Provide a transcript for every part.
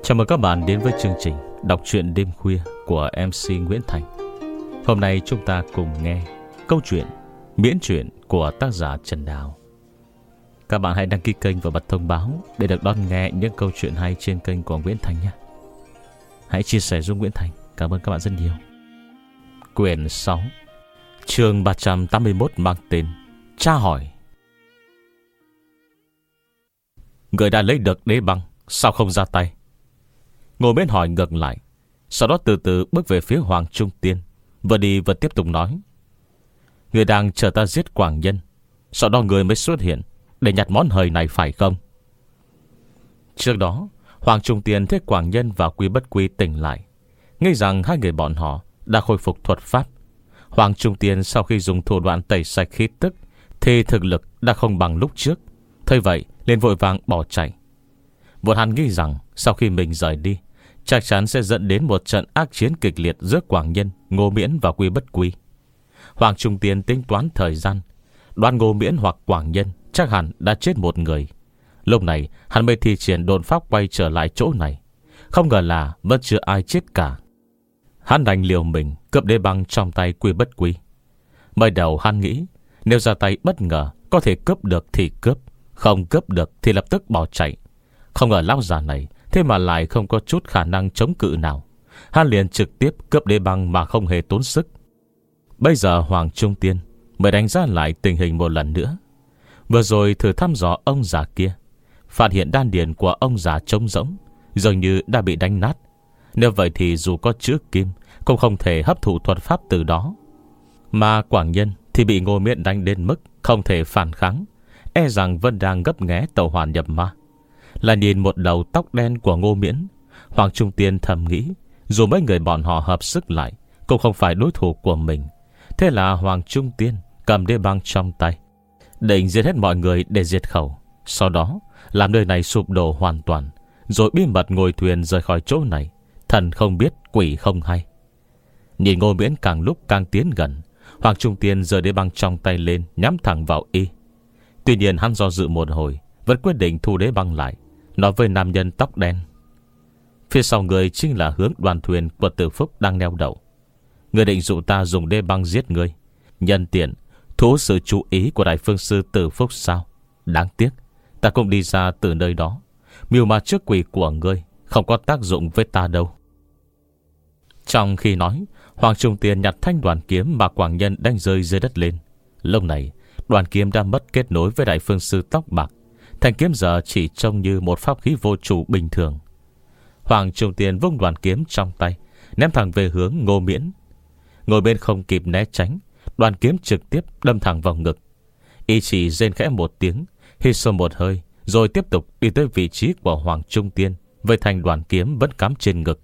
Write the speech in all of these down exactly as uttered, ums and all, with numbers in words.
Chào mừng các bạn đến với chương trình Đọc truyện đêm khuya của em xê Nguyễn Thành. Hôm nay chúng ta cùng nghe câu chuyện miễn truyện của tác giả Trần Đào. Các bạn hãy đăng ký kênh và bật thông báo để được đón nghe những câu chuyện hay trên kênh của Nguyễn Thành nhé. Hãy chia sẻ giúp Nguyễn Thành. Cảm ơn các bạn rất nhiều. Quyển sáu, chương ba trăm tám mươi mốt mang tên Tra hỏi. Người đã lấy được đế băng, sao không ra tay? Ngô Miễn hỏi ngược lại, sau đó từ từ bước về phía Hoàng Trung Tiên, vừa đi vừa tiếp tục nói: Người đang chờ ta giết Quảng Nhân, sau đó người mới xuất hiện để nhặt món hời này phải không? Trước đó Hoàng Trung Tiên thấy Quảng Nhân và Quy Bất Quy tỉnh lại, nghĩ rằng hai người bọn họ đã khôi phục thuật pháp. Hoàng Trung Tiên sau khi dùng thủ đoạn tẩy sạch khí tức thì thực lực đã không bằng lúc trước. Thấy vậy liền vội vàng bỏ chạy. Vốn hắn nghĩ rằng sau khi mình rời đi chắc chắn sẽ dẫn đến một trận ác chiến kịch liệt giữa Quảng Nhân, Ngô Miễn và Quy Bất Quy. Hoàng Trung Tiên tính toán thời gian, đoán Ngô Miễn hoặc Quảng Nhân chắc hẳn đã chết một người. Lúc này hắn mới thi triển độn pháp quay trở lại chỗ này. Không ngờ là vẫn chưa ai chết cả. Hắn đành liều mình cướp đế băng trong tay Quy Bất Quy. Mới đầu hắn nghĩ nếu ra tay bất ngờ có thể cướp được thì cướp, không cướp được thì lập tức bỏ chạy. Không ngờ lão già này thế mà lại không có chút khả năng chống cự nào. Hắn liền trực tiếp cướp đế băng mà không hề tốn sức. Bây giờ Hoàng Trung Tiên mới đánh giá lại tình hình một lần nữa. Vừa rồi thử thăm dò ông già kia, phát hiện đan điền của ông già trống rỗng, dường như đã bị đánh nát. Nếu vậy thì dù có chữ kim cũng không thể hấp thụ thuật pháp từ đó. Mà Quảng Nhân thì bị Ngô Miễn đánh đến mức không thể phản kháng, e rằng vẫn đang gấp nghé tàu hỏa nhập ma. Là nhìn một đầu tóc đen của Ngô Miễn, Hoàng Trung Tiên thầm nghĩ dù mấy người bọn họ hợp sức lại cũng không phải đối thủ của mình. Thế là Hoàng Trung Tiên cầm đế băng trong tay, định giết hết mọi người để diệt khẩu. Sau đó làm nơi này sụp đổ hoàn toàn, rồi bí mật ngồi thuyền rời khỏi chỗ này. Thần không biết quỷ không hay. Nhìn Ngô Miễn càng lúc càng tiến gần, Hoàng Trung Tiên giơ đế băng trong tay lên, nhắm thẳng vào y. Tuy nhiên hắn do dự một hồi, vẫn quyết định thu đế băng lại, nói với nam nhân tóc đen: Phía sau người chính là hướng đoàn thuyền của Tử Phúc đang neo đậu. Người định dụ ta dùng đế băng giết người, nhân tiện thu hút sự chú ý của Đại Phương Sư Tử Phúc sao? Đáng tiếc ta cũng đi ra từ nơi đó. Mưu ma trước quỷ của ngươi không có tác dụng với ta đâu. Trong khi nói, Hoàng Trung Tiên nhặt thanh đoàn kiếm mà Quảng Nhân đánh rơi dưới đất lên. Lúc này đoàn kiếm đã mất kết nối với Đại Phương Sư tóc bạc. Thanh kiếm giờ chỉ trông như một pháp khí vô chủ bình thường. Hoàng Trung Tiên vung đoàn kiếm trong tay, ném thẳng về hướng Ngô Miễn. Ngồi bên không kịp né tránh, đoàn kiếm trực tiếp đâm thẳng vào ngực. Y chỉ rên khẽ một tiếng, hít sâu một hơi, rồi tiếp tục đi tới vị trí của Hoàng Trung Tiên với thanh đoàn kiếm vẫn cắm trên ngực.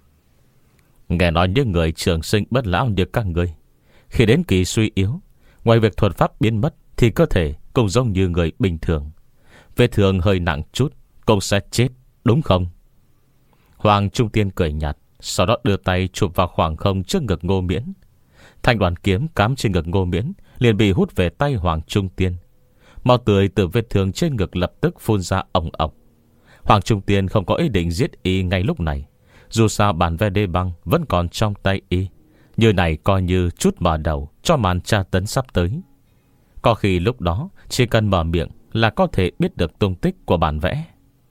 Nghe nói những người trường sinh bất lão như các ngươi, khi đến kỳ suy yếu, ngoài việc thuật pháp biến mất thì cơ thể cũng giống như người bình thường. Vết thương hơi nặng chút cũng sẽ chết, đúng không? Hoàng Trung Tiên cười nhạt, sau đó đưa tay chụp vào khoảng không trước ngực Ngô Miễn. Thanh đoàn kiếm cắm trên ngực Ngô Miễn liền bị hút về tay Hoàng Trung Tiên. Máu tươi từ vết thương trên ngực lập tức phun ra ồng ọc. Hoàng Trung Tiên không có ý định giết y ngay lúc này. Dù sao bản vẽ đế băng vẫn còn trong tay y, như này coi như chút mở đầu cho màn tra tấn sắp tới. Có khi lúc đó chỉ cần mở miệng là có thể biết được tung tích của bản vẽ.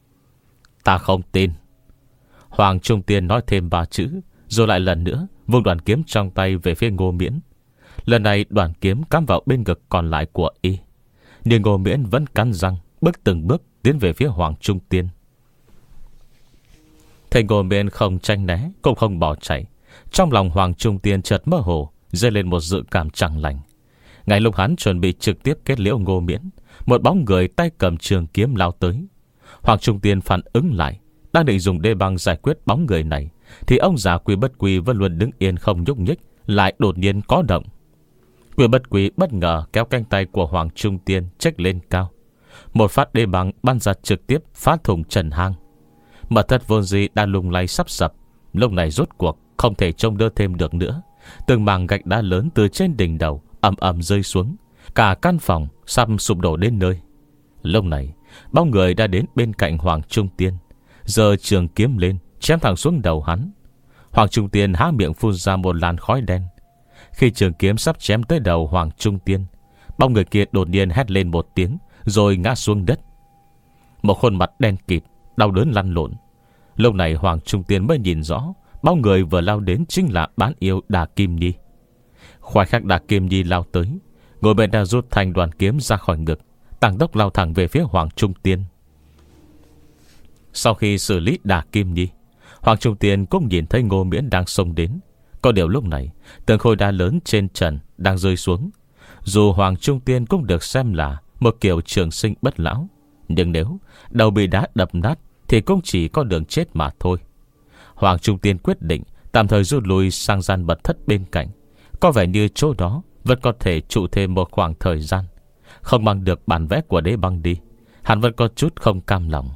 Ta không tin. Hoàng Trung Tiên nói thêm ba chữ, rồi lại lần nữa vung đoàn kiếm trong tay về phía Ngô Miễn. Lần này đoàn kiếm cắm vào bên ngực còn lại của y, nhưng Ngô Miễn vẫn cắn răng bước từng bước tiến về phía Hoàng Trung Tiên. Thấy Ngô Miễn không tranh né cũng không bỏ chạy, trong lòng Hoàng Trung Tiên chợt mơ hồ dâng lên một dự cảm chẳng lành. Ngay lúc hắn chuẩn bị trực tiếp kết liễu Ngô Miễn, một bóng người tay cầm trường kiếm lao tới. Hoàng Trung Tiên phản ứng lại, đang định dùng đế băng giải quyết bóng người này, thì ông già Quy Bất Quy vẫn luôn đứng yên không nhúc nhích lại đột nhiên có động. Quy Bất Quy bất ngờ kéo cánh tay của Hoàng Trung Tiên chếch lên cao. Một phát đế băng bắn ra trực tiếp phá thủng trần hang. Mật thất vốn dĩ đang lung lay sắp sập, lúc này rốt cuộc không thể trông đỡ thêm được nữa. Từng mảng gạch đá lớn từ trên đỉnh đầu ầm ầm rơi xuống, cả căn phòng sắp sụp đổ đến nơi. Lúc này bóng người đã đến bên cạnh Hoàng Trung Tiên, giơ trường kiếm lên, chém thẳng xuống đầu hắn. Hoàng Trung Tiên há miệng phun ra một làn khói đen. Khi trường kiếm sắp chém tới đầu Hoàng Trung Tiên, bóng người kia đột nhiên hét lên một tiếng, rồi ngã xuống đất. Một khuôn mặt đen kịt, đau đớn lăn lộn. Lúc này Hoàng Trung Tiên mới nhìn rõ, bóng người vừa lao đến chính là bán yêu Đà Kim Nhi. Khoảnh khắc Đà Kim Nhi lao tới, ngồi bên đã rút thành đoàn kiếm ra khỏi ngực, tăng tốc lao thẳng về phía Hoàng Trung Tiên. Sau khi xử lý Đà Kim Nhi, Hoàng Trung Tiên cũng nhìn thấy Ngô Miễn đang xông đến. Có điều lúc này từng khối đá lớn trên trần đang rơi xuống. Dù Hoàng Trung Tiên cũng được xem là một kiểu trường sinh bất lão, nhưng nếu đầu bị đá đập nát thì cũng chỉ có đường chết mà thôi. Hoàng Trung Tiên quyết định tạm thời rút lui sang gian mật thất bên cạnh. Có vẻ như chỗ đó vẫn có thể trụ thêm một khoảng thời gian. Không mang được bản vẽ của Đế Băng đi, hắn vẫn có chút không cam lòng.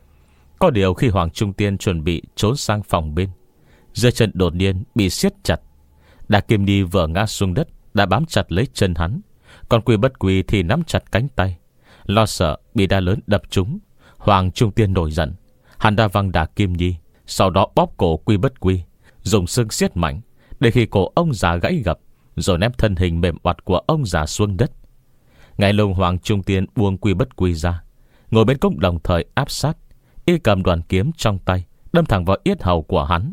Có điều khi Hoàng Trung Tiên chuẩn bị trốn sang phòng bên, dưới chân đột nhiên bị siết chặt. Đà Kim Nhi vừa ngã xuống đất đã bám chặt lấy chân hắn, còn Quy Bất Quy thì nắm chặt cánh tay. Lo sợ bị đá lớn đập trúng, Hoàng Trung Tiên nổi giận. Hắn đã văng Đà Kim Nhi, sau đó bóp cổ Quy Bất Quy, dùng xương siết mạnh để khi cổ ông già gãy gập, rồi ném thân hình mềm oặt của ông già xuống đất. Ngay lúc Hoàng Trung Tiên buông Quy Bất Quy ra, ngồi bên cũng đồng thời áp sát, y cầm đoàn kiếm trong tay đâm thẳng vào yết hầu của hắn.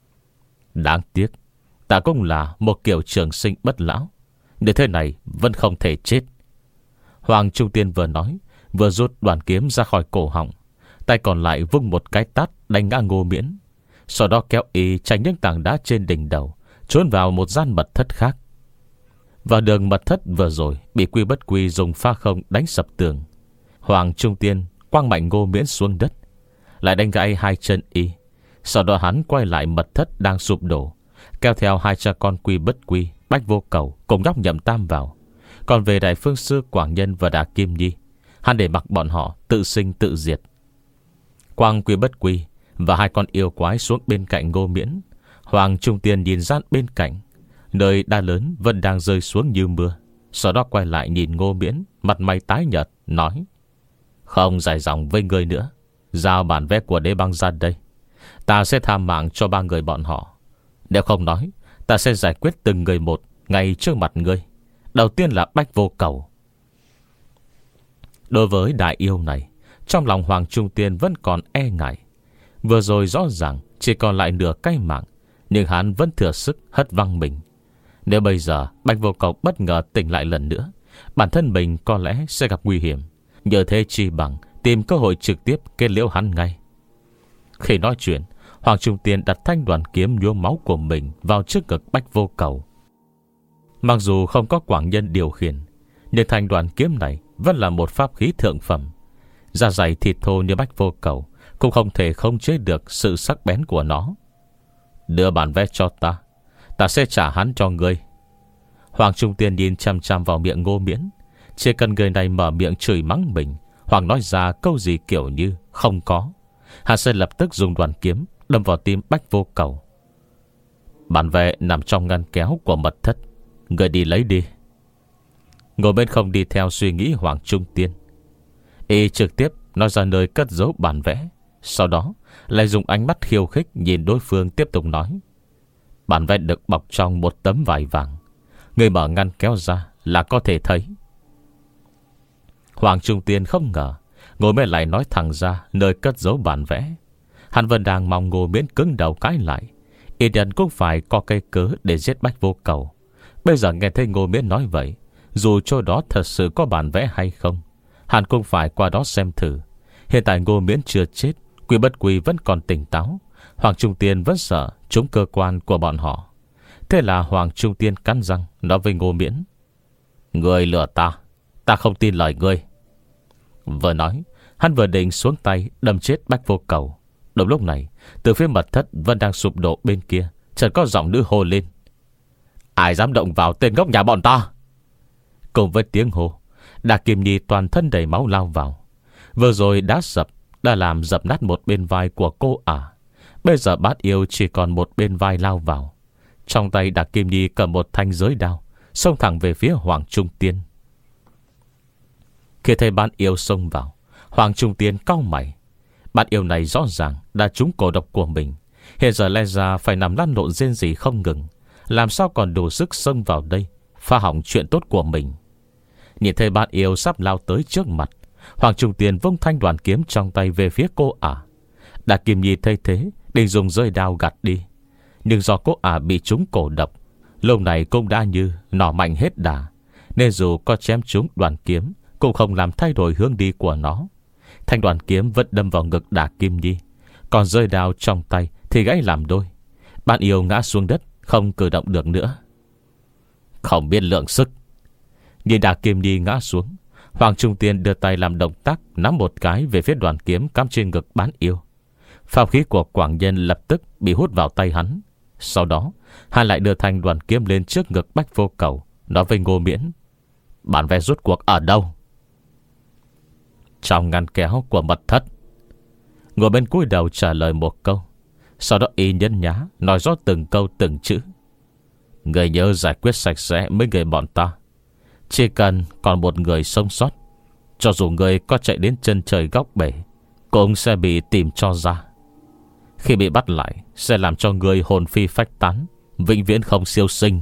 Đáng tiếc, ta cũng là một kiểu trường sinh bất lão, để thế này vẫn không thể chết. Hoàng Trung Tiên vừa nói, vừa rút đoàn kiếm ra khỏi cổ họng, tay còn lại vung một cái tát đánh ngã Ngô Miễn. Sau đó kéo y tránh những tảng đá trên đỉnh đầu, trốn vào một gian mật thất khác. Vào đường mật thất vừa rồi bị Quy Bất Quy dùng pha không đánh sập tường. Hoàng Trung Tiên quăng mạnh Ngô Miễn xuống đất, lại đánh gãy hai chân y. Sau đó hắn quay lại mật thất đang sụp đổ, kéo theo hai cha con Quy Bất Quy, Bách Vô Cầu cùng nhóc Nhậm Tam vào. Còn về Đại Phương Sư Quảng Nhân và Đà Kim Nhi, hắn để mặc bọn họ tự sinh tự diệt. Quang Quy Bất Quy và hai con yêu quái xuống bên cạnh Ngô Miễn. Hoàng Trung Tiên nhìn ra bên cạnh, nơi đá lớn vẫn đang rơi xuống như mưa. Sau đó quay lại nhìn Ngô Miễn, mặt mày tái nhợt, nói: Không dài dòng với người nữa, giao bản vẽ của Đế Băng ra đây. Ta sẽ tha mạng cho ba người bọn họ. Nếu không nói, ta sẽ giải quyết từng người một ngay trước mặt ngươi. Đầu tiên là Bách Vô Cầu. Đối với đại yêu này, trong lòng Hoàng Trung Tiên vẫn còn e ngại. Vừa rồi rõ ràng chỉ còn lại nửa cái mạng, nhưng hắn vẫn thừa sức hất văng mình. Nếu bây giờ Bách Vô Cầu bất ngờ tỉnh lại lần nữa, bản thân mình có lẽ sẽ gặp nguy hiểm. Nhờ thế chi bằng tìm cơ hội trực tiếp kết liễu hắn ngay. Khi nói chuyện, Hoàng Trung Tiên đặt thanh đoàn kiếm nhuốm máu của mình vào trước ngực Bách Vô Cầu. Mặc dù không có Quảng Nhân điều khiển, nhưng thanh đoàn kiếm này vẫn là một pháp khí thượng phẩm. Da dày thịt thô như Bách Vô Cầu cũng không thể khống chế được sự sắc bén của nó. Đưa bản vẽ cho ta, ta sẽ trả hắn cho ngươi. Hoàng Trung Tiên nhìn chăm chăm vào miệng Ngô Miễn. Chỉ cần người này mở miệng chửi mắng mình, hoặc nói ra câu gì kiểu như không có, hắn sẽ lập tức dùng đoàn kiếm đâm vào tim Bách Vô Cầu. Bản vẽ nằm trong ngăn kéo của mật thất, người đi lấy đi. Ngồi bên không đi theo suy nghĩ Hoàng Trung Tiên, y trực tiếp nói ra nơi cất giấu bản vẽ. Sau đó lại dùng ánh mắt khiêu khích nhìn đối phương, tiếp tục nói: Bản vẽ được bọc trong một tấm vải vàng, người mở ngăn kéo ra là có thể thấy. Hoàng Trung Tiên không ngờ Ngô Miễn lại nói thẳng ra nơi cất giấu bản vẽ. Hắn vẫn đang mong Ngô Miễn cứng đầu cãi lại, y nhân cũng phải có cây cớ để giết Bách Vô Cầu. Bây giờ nghe thấy Ngô Miễn nói vậy, dù chỗ đó thật sự có bản vẽ hay không, hắn cũng phải qua đó xem thử. Hiện tại Ngô Miễn chưa chết, Quy Bất Quy vẫn còn tỉnh táo, Hoàng Trung Tiên vẫn sợ trúng cơ quan của bọn họ. Thế là Hoàng Trung Tiên cắn răng nói với Ngô Miễn: Ngươi lừa ta, ta không tin lời ngươi. Vừa nói, hắn vừa định xuống tay đâm chết Bách Vô Cầu. Đúng lúc này, từ phía mật thất vẫn đang sụp đổ bên kia, chợt có giọng nữ hô lên: Ai dám động vào tên ngốc nhà bọn ta? Cùng với tiếng hô, Đà Kim Nhi toàn thân đầy máu lao vào. Vừa rồi đá sập đã làm dập nát một bên vai của cô ả. Bây giờ bát yêu chỉ còn một bên vai lao vào. Trong tay Đà Kim Nhi cầm một thanh giới đao, xông thẳng về phía Hoàng Trung Tiên. Khi thấy bát yêu xông vào, Hoàng Trung Tiên cau mày. Bạn yêu này rõ ràng đã trúng cổ độc của mình, hiện giờ lẽ ra phải nằm lăn lộn rên rỉ không ngừng, làm sao còn đủ sức xông vào đây phá hỏng chuyện tốt của mình. Nhìn thấy bạn yêu sắp lao tới trước mặt, Hoàng Trung Tiên vung thanh đoàn kiếm trong tay về phía cô ả. Đà Kim Nhi thấy thế định dùng rơi đao gạt đi, nhưng do cô ả bị trúng cổ độc, lúc này cũng đã như nỏ mạnh hết đà, nên dù có chém trúng đoàn kiếm cũng không làm thay đổi hướng đi của nó. Thanh đoàn kiếm vẫn đâm vào ngực Đà Kim Nhi, còn rơi đao trong tay thì gãy làm đôi. Bạn yêu ngã xuống đất, không cử động được nữa. Không biết lượng sức. Nhìn Đà Kim Nhi ngã xuống, Hoàng Trung Tiên đưa tay làm động tác nắm một cái về phía đoàn kiếm cắm trên ngực bán yêu. Pháp khí của Quảng Nhân lập tức bị hút vào tay hắn. Sau đó hắn lại đưa thanh đoàn kiếm lên trước ngực Bách Vô Cầu, nói với Ngô Miễn: bản vé rút cuộc ở đâu? Trong ngăn kéo của mật thất. Ngồi bên cúi đầu trả lời một câu, sau đó y nhấn nhá nói rõ từng câu từng chữ. Người nhớ giải quyết sạch sẽ mấy người bọn ta. Chỉ cần còn một người sống sót, cho dù người có chạy đến chân trời góc bể cũng sẽ bị tìm cho ra. Khi bị bắt lại sẽ làm cho người hồn phi phách tán, vĩnh viễn không siêu sinh.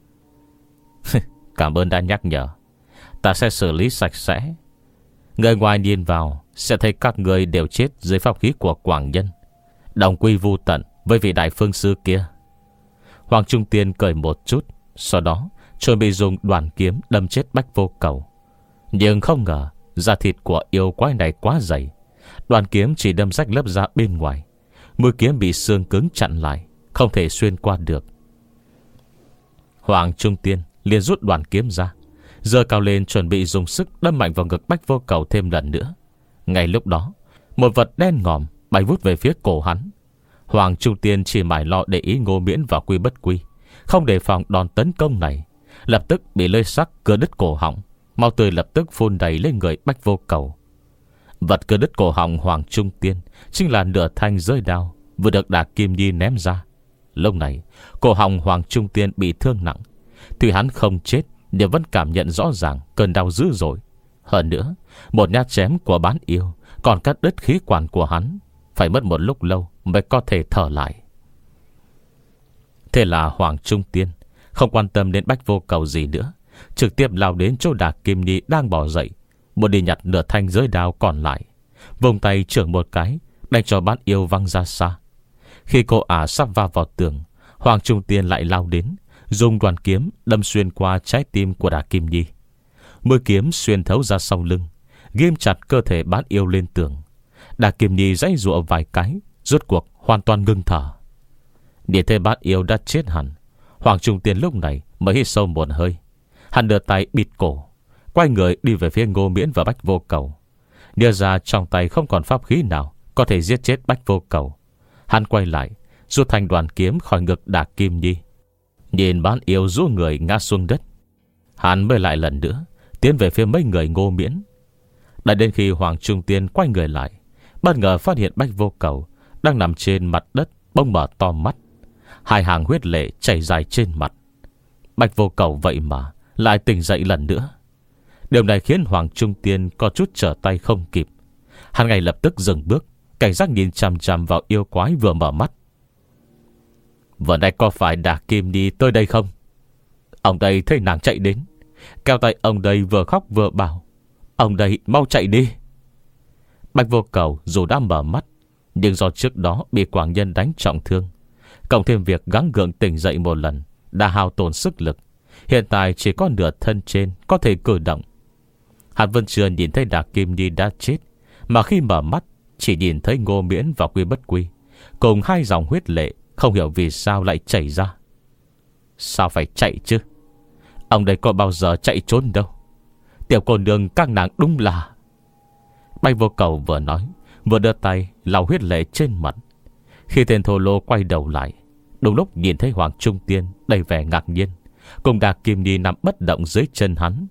Cảm ơn đã nhắc nhở. Ta sẽ xử lý sạch sẽ. Người ngoài nhìn vào sẽ thấy các người đều chết dưới pháp khí của Quảng Nhân, đồng quy vu tận với vị đại phương sư kia. Hoàng Trung Tiên cười một chút, sau đó chuẩn bị dùng đoàn kiếm đâm chết Bách Vô Cầu. Nhưng không ngờ da thịt của yêu quái này quá dày, đoàn kiếm chỉ đâm rách lớp da bên ngoài, mũi kiếm bị xương cứng chặn lại, không thể xuyên qua được. Hoàng Trung Tiên liền rút đoàn kiếm ra, giơ cao lên chuẩn bị dùng sức đâm mạnh vào ngực Bách Vô Cầu thêm lần nữa. Ngay lúc đó, một vật đen ngòm bay vút về phía cổ hắn. Hoàng Trung Tiên chỉ mải lo để ý Ngô Miễn và Quy Bất Quy, không đề phòng đòn tấn công này, lập tức bị lưỡi sắc cưa đứt cổ họng, máu tươi lập tức phun đầy lên người Bách Vô Cầu. Vật cưa đứt cổ họng Hoàng Trung Tiên chính là nửa thanh rơi đao vừa được Đà Kim Nhi ném ra. Lúc này cổ họng Hoàng Trung Tiên bị thương nặng, tuy hắn không chết nhưng vẫn cảm nhận rõ ràng cơn đau dữ dội. Hơn nữa, một nhát chém của bán yêu còn cắt đứt khí quản của hắn, phải mất một lúc lâu mới có thể thở lại. Thế là Hoàng Trung Tiên không quan tâm đến Bách Vô Cầu gì nữa, trực tiếp lao đến chỗ Đà Kim Nhi đang bỏ dậy, muốn đi nhặt nửa thanh giới đao còn lại. Vùng tay trưởng một cái, đánh cho bán yêu văng ra xa. Khi cô ả sắp va vào tường, Hoàng Trung Tiên lại lao đến, dùng đoàn kiếm đâm xuyên qua trái tim của Đà Kim Nhi. Mũi kiếm xuyên thấu ra sau lưng, ghim chặt cơ thể bán yêu lên tường. Đà Kim Nhi giãy giụa vài cái, rốt cuộc hoàn toàn ngưng thở. Nhìn thấy bán yêu đã chết hẳn, Hoàng Trung Tiên lúc này mới hít sâu một hơi. Hắn đưa tay bịt cổ, quay người đi về phía Ngô Miễn và Bách Vô Cầu. Nhớ ra trong tay không còn pháp khí nào có thể giết chết Bách Vô Cầu, hắn quay lại rút thanh đoàn kiếm khỏi ngực Đà Kim Nhi. Nhìn bán yêu rũ người ngã xuống đất, hắn mới lại lần nữa tiến về phía mấy người Ngô Miễn. Đã đến khi Hoàng Trung Tiên quay người lại, bất ngờ phát hiện Bách Vô Cầu đang nằm trên mặt đất, bỗng mở to mắt, hai hàng huyết lệ chảy dài trên mặt. Bách Vô Cầu vậy mà lại tỉnh dậy lần nữa. Điều này khiến Hoàng Trung Tiên có chút trở tay không kịp. Hắn ngay lập tức dừng bước, cảnh giác nhìn chằm chằm vào yêu quái vừa mở mắt. Vừa nãy có phải Đà Kim Nhi tới đây không? Ông đây thấy nàng chạy đến, kéo tay ông đây vừa khóc vừa bảo: ông đây mau chạy đi. Bách Vô Cầu dù đã mở mắt, nhưng do trước đó bị Quảng Nhân đánh trọng thương, cộng thêm việc gắng gượng tỉnh dậy một lần, đã hao tổn sức lực, hiện tại chỉ có nửa thân trên có thể cử động. Hắn vẫn chưa nhìn thấy Đà Kim Nhi đã chết, mà khi mở mắt chỉ nhìn thấy Ngô Miễn và Quy Bất Quy cùng hai dòng huyết lệ không hiểu vì sao lại chảy ra. Sao phải chạy chứ? Ông đây có bao giờ chạy trốn đâu. Tiểu cô nương các nàng đúng là... Bách Vô Cầu vừa nói vừa đưa tay lau huyết lệ trên mặt. Khi tên thô lô quay đầu lại, đúng lúc nhìn thấy Hoàng Trung Tiên đầy vẻ ngạc nhiên cùng Đà Kim Nhi nằm bất động dưới chân hắn.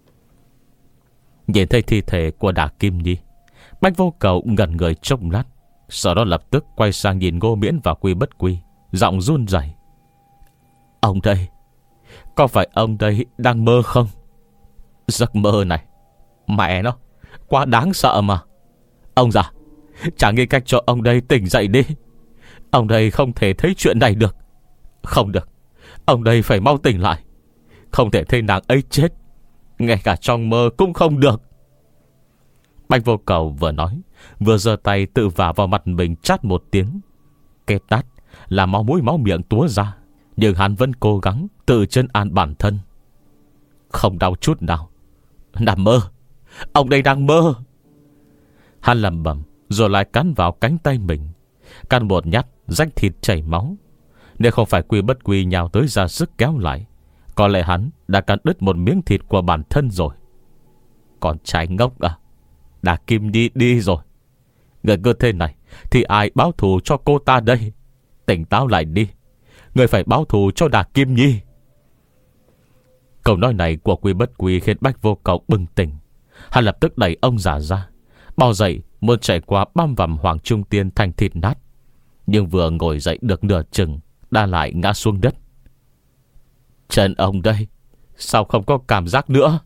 Nhìn thấy thi thể của Đà Kim Nhi, Bách Vô Cầu ngẩn người chốc lát, sau đó lập tức quay sang nhìn Ngô Miễn và Quy Bất Quy, giọng run rẩy: ông đây, có phải ông đây đang mơ không? Giấc mơ này, mẹ nó, quá đáng sợ mà. Ông già, Chàng nghĩ cách cho ông đây tỉnh dậy đi. Ông đây không thể thấy chuyện này được. Không được, ông đây phải mau tỉnh lại. Không thể thấy nàng ấy chết, ngay cả trong mơ cũng không được. Bạch Vô Cầu vừa nói, vừa giơ tay tự vả vào mặt mình chát một tiếng. Kết tát là máu mũi máu miệng túa ra, nhưng hắn vẫn cố gắng tự trấn an bản thân. Không đau chút nào. Nằm mơ, ông đây đang mơ. Hắn lẩm bẩm rồi lại cắn vào cánh tay mình. Cắn một nhát rách thịt chảy máu. Nếu không phải Quy Bất Quy nhào tới ra sức kéo lại, có lẽ hắn đã cắn đứt một miếng thịt của bản thân rồi. Còn trai ngốc à, đã Kim Nhi đi rồi. Người cơ thế này thì ai báo thù cho cô ta đây? Tỉnh táo lại đi, người phải báo thù cho Đà Kim Nhi. Câu nói này của Quy Bất Quy khiến Bạch Vô Cầu bừng tỉnh. Hắn lập tức đẩy ông già ra, bò dậy muốn chạy qua băm vằm Hoàng Trung Tiên thành thịt nát. Nhưng vừa ngồi dậy được nửa chừng đã lại ngã xuống đất. Chân ông đây, sao không có cảm giác nữa?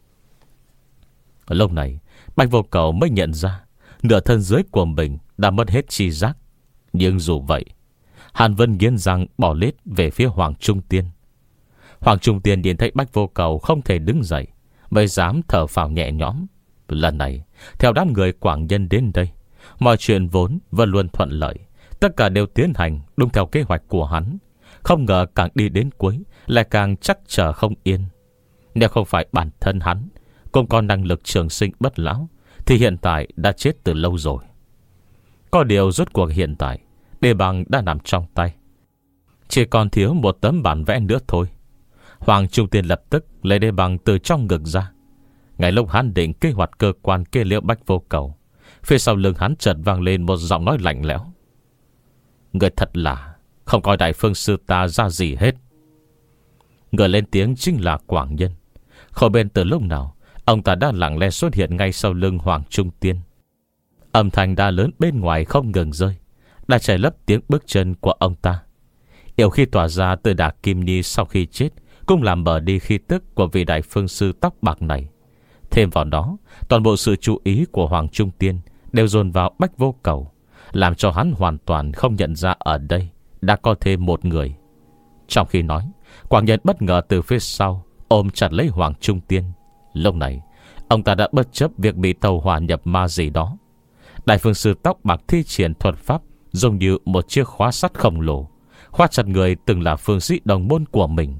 Lúc này Bạch Vô Cầu mới nhận ra nửa thân dưới của mình đã mất hết chi giác. Nhưng dù vậy, Hàn Vân nghiến răng bỏ lết về phía Hoàng Trung Tiên. Hoàng Trung Tiên nhìn thấy Bạch Vô Cầu không thể đứng dậy, mới dám thở phào nhẹ nhõm. Lần này theo đám người Quảng Nhân đến đây, mọi chuyện vốn vẫn luôn thuận lợi. Tất cả đều tiến hành đúng theo kế hoạch của hắn. Không ngờ càng đi đến cuối lại càng chắc chờ không yên. Nếu không phải bản thân hắn cũng có năng lực trường sinh bất lão, thì hiện tại đã chết từ lâu rồi. Có điều rốt cuộc hiện tại đề bằng đã nằm trong tay, chỉ còn thiếu một tấm bản vẽ nữa thôi. Hoàng Trung Tiên lập tức lấy đề bằng từ trong ngực ra. Ngay lúc hắn định kế hoạch cơ quan kê liễu Bạch Vô Cầu, phía sau lưng hắn chợt vang lên một giọng nói lạnh lẽo. Người thật là không coi Đại Phương Sư ta ra gì hết. Người lên tiếng chính là Quảng Nhân. Không bên từ lúc nào ông ta đã lặng lẽ xuất hiện ngay sau lưng Hoàng Trung Tiên. Âm thanh đa lớn bên ngoài không ngừng rơi, đã che lấp tiếng bước chân của ông ta. Yêu khi tỏa ra từ Đà Kim Nhi sau khi chết cũng làm mở đi khí tức của vị Đại Phương Sư tóc bạc này. Thêm vào đó, toàn bộ sự chú ý của Hoàng Trung Tiên đều dồn vào Bạch Vô Cầu, làm cho hắn hoàn toàn không nhận ra ở đây đã có thêm một người. Trong khi nói, Quảng Nhân bất ngờ từ phía sau ôm chặt lấy Hoàng Trung Tiên. Lúc này ông ta đã bất chấp việc bị tàu hỏa nhập ma gì đó. Đại Phương Sư tóc bạc thi triển thuật pháp giống như một chiếc khóa sắt khổng lồ, khóa chặt người từng là phương sĩ đồng môn của mình.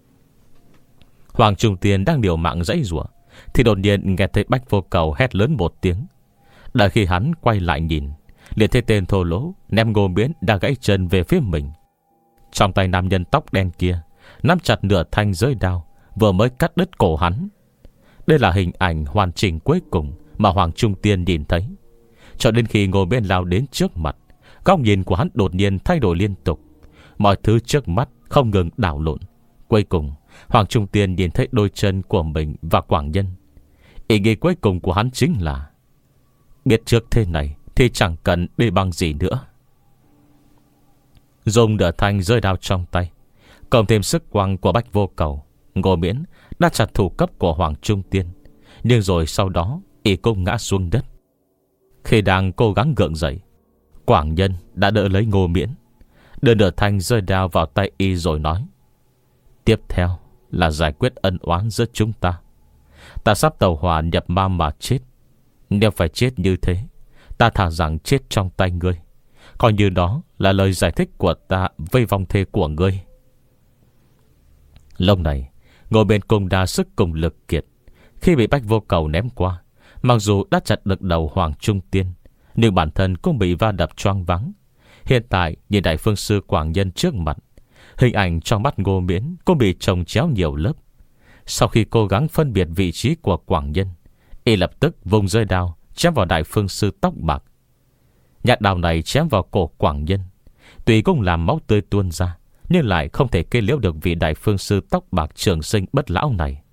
Hoàng Trung Tiên đang liều mạng giãy giụa, thì đột nhiên nghe thấy Bạch Vô Cầu hét lớn một tiếng. Đợi khi hắn quay lại nhìn, liền thấy tên thô lỗ ném Ngô Miễn đang gãy chân về phía mình. Trong tay nam nhân tóc đen kia nắm chặt nửa thanh giới đao vừa mới cắt đứt cổ hắn. Đây là hình ảnh hoàn chỉnh cuối cùng mà Hoàng Trung Tiên nhìn thấy. Cho đến khi Ngô Miễn lao đến trước mặt, góc nhìn của hắn đột nhiên thay đổi liên tục. Mọi thứ trước mắt không ngừng đảo lộn. Cuối cùng Hoàng Trung Tiên nhìn thấy đôi chân của mình và Quảng Nhân. Ý nghĩ cuối cùng của hắn chính là biết trước thế này thì chẳng cần đi bằng gì nữa. Dùng đỡ thanh rơi đao trong tay, cộng thêm sức quăng của Bạch Vô Cầu, Ngô Miễn đã chặt thủ cấp của Hoàng Trung Tiên. Nhưng rồi sau đó y cũng ngã xuống đất. Khi đang cố gắng gượng dậy, Quảng Nhân đã đỡ lấy Ngô Miễn, đưa đỡ thanh rơi đao vào tay y rồi nói: Tiếp theo là giải quyết ân oán giữa chúng ta. Ta sắp tàu hỏa nhập ma mà chết. Nếu phải chết như thế, ta thà rằng chết trong tay ngươi. Coi như đó là lời giải thích của ta với vong thê của ngươi. Lúc này Ngô Miễn cùng đa sức cùng lực kiệt. Khi bị Bạch Vô Cầu ném qua, mặc dù đã chặt được đầu Hoàng Trung Tiên, nhưng bản thân cũng bị va đập choáng váng. Hiện tại nhìn Đại Phương Sư Quảng Nhân trước mặt, hình ảnh trong mắt Ngô Miễn cũng bị chồng chéo nhiều lớp. Sau khi cố gắng phân biệt vị trí của Quảng Nhân, y lập tức vùng rơi đao chém vào Đại Phương Sư tóc bạc. Nhát đao này chém vào cổ Quảng Nhân, tuy cũng làm máu tươi tuôn ra, nhưng lại không thể kết liễu được vị Đại Phương Sư tóc bạc trường sinh bất lão này.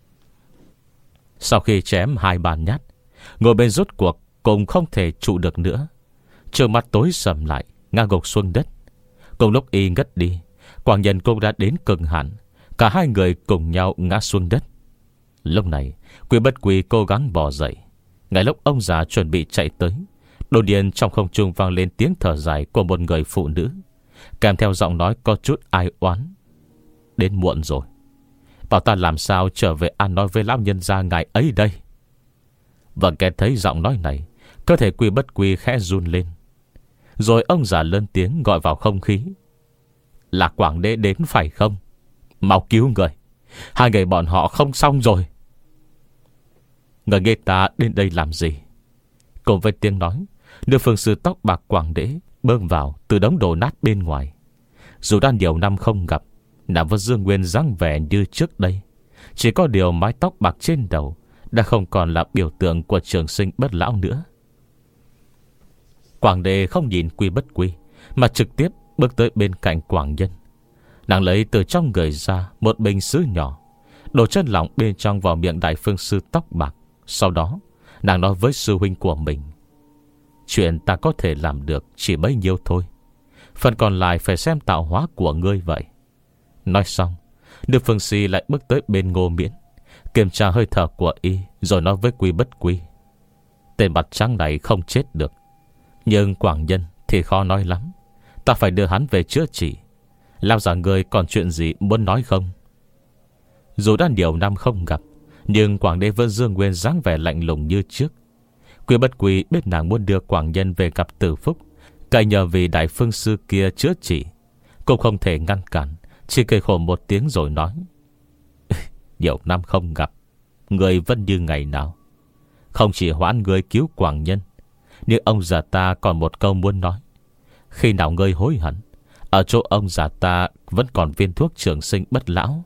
Sau khi chém hai ba nhát, Ngô Miễn rốt cuộc cũng không thể trụ được nữa, trợn mắt tối sầm lại, ngã gục xuống đất. Cùng lúc y ngất đi, Quảng Nhân cũng đã đến cực hạn. Cả hai người cùng nhau ngã xuống đất. Lúc này Quy Bất Quy cố gắng bò dậy. Ngay lúc ông già chuẩn bị chạy tới, Đột nhiên trong không trung vang lên tiếng thở dài của một người phụ nữ, kèm theo giọng nói có chút ai oán. Đến muộn rồi, bảo ta làm sao trở về ăn nói với lão nhân gia ngài ấy đây. Và nghe thấy giọng nói này, cơ thể Quy Bất Quy khẽ run lên. Rồi ông già lớn tiếng gọi vào không khí. Là Quảng Đế đến phải không? Mau cứu người, hai người bọn họ không xong rồi. Người nghe ta đến đây làm gì? Cùng với tiếng nói, nữ phương sư tóc bạc Quảng Đế bơm vào từ đống đổ nát bên ngoài. Dù đã nhiều năm không gặp, nàng vẫn dương nguyên dáng vẻ như trước đây. Chỉ có điều mái tóc bạc trên đầu đã không còn là biểu tượng của trường sinh bất lão nữa. Quảng Đế không nhìn Quy Bất Quy, mà trực tiếp bước tới bên cạnh Quảng Nhân. Nàng lấy từ trong người ra một bình sứ nhỏ, đổ chất lỏng bên trong vào miệng đại phương sư tóc bạc. Sau đó nàng nói với sư huynh của mình: chuyện ta có thể làm được chỉ bấy nhiêu thôi, phần còn lại phải xem tạo hóa của ngươi vậy. Nói xong, nữ phương si lại bước tới bên Ngô Miễn, kiểm tra hơi thở của y, rồi nói với Quy Bất Quy: tên mặt trắng này không chết được, nhưng Quảng Nhân thì khó nói lắm. Ta phải đưa hắn về chữa trị. Lão già người còn chuyện gì muốn nói không? Dù đã nhiều năm không gặp, nhưng Quảng Đế vẫn dương nguyên dáng vẻ lạnh lùng như trước. Quy Bất Quy biết nàng muốn đưa Quảng Nhân về gặp Tử Phúc, cậy nhờ vì đại phương sư kia chữa trị, cũng không thể ngăn cản, chỉ cười khổ một tiếng rồi nói: nhiều năm không gặp, người vẫn như ngày nào. Không chỉ hoãn người cứu Quảng Nhân, nhưng ông già ta còn một câu muốn nói. Khi nào ngươi hối hận, ở chỗ ông già ta vẫn còn viên thuốc trường sinh bất lão.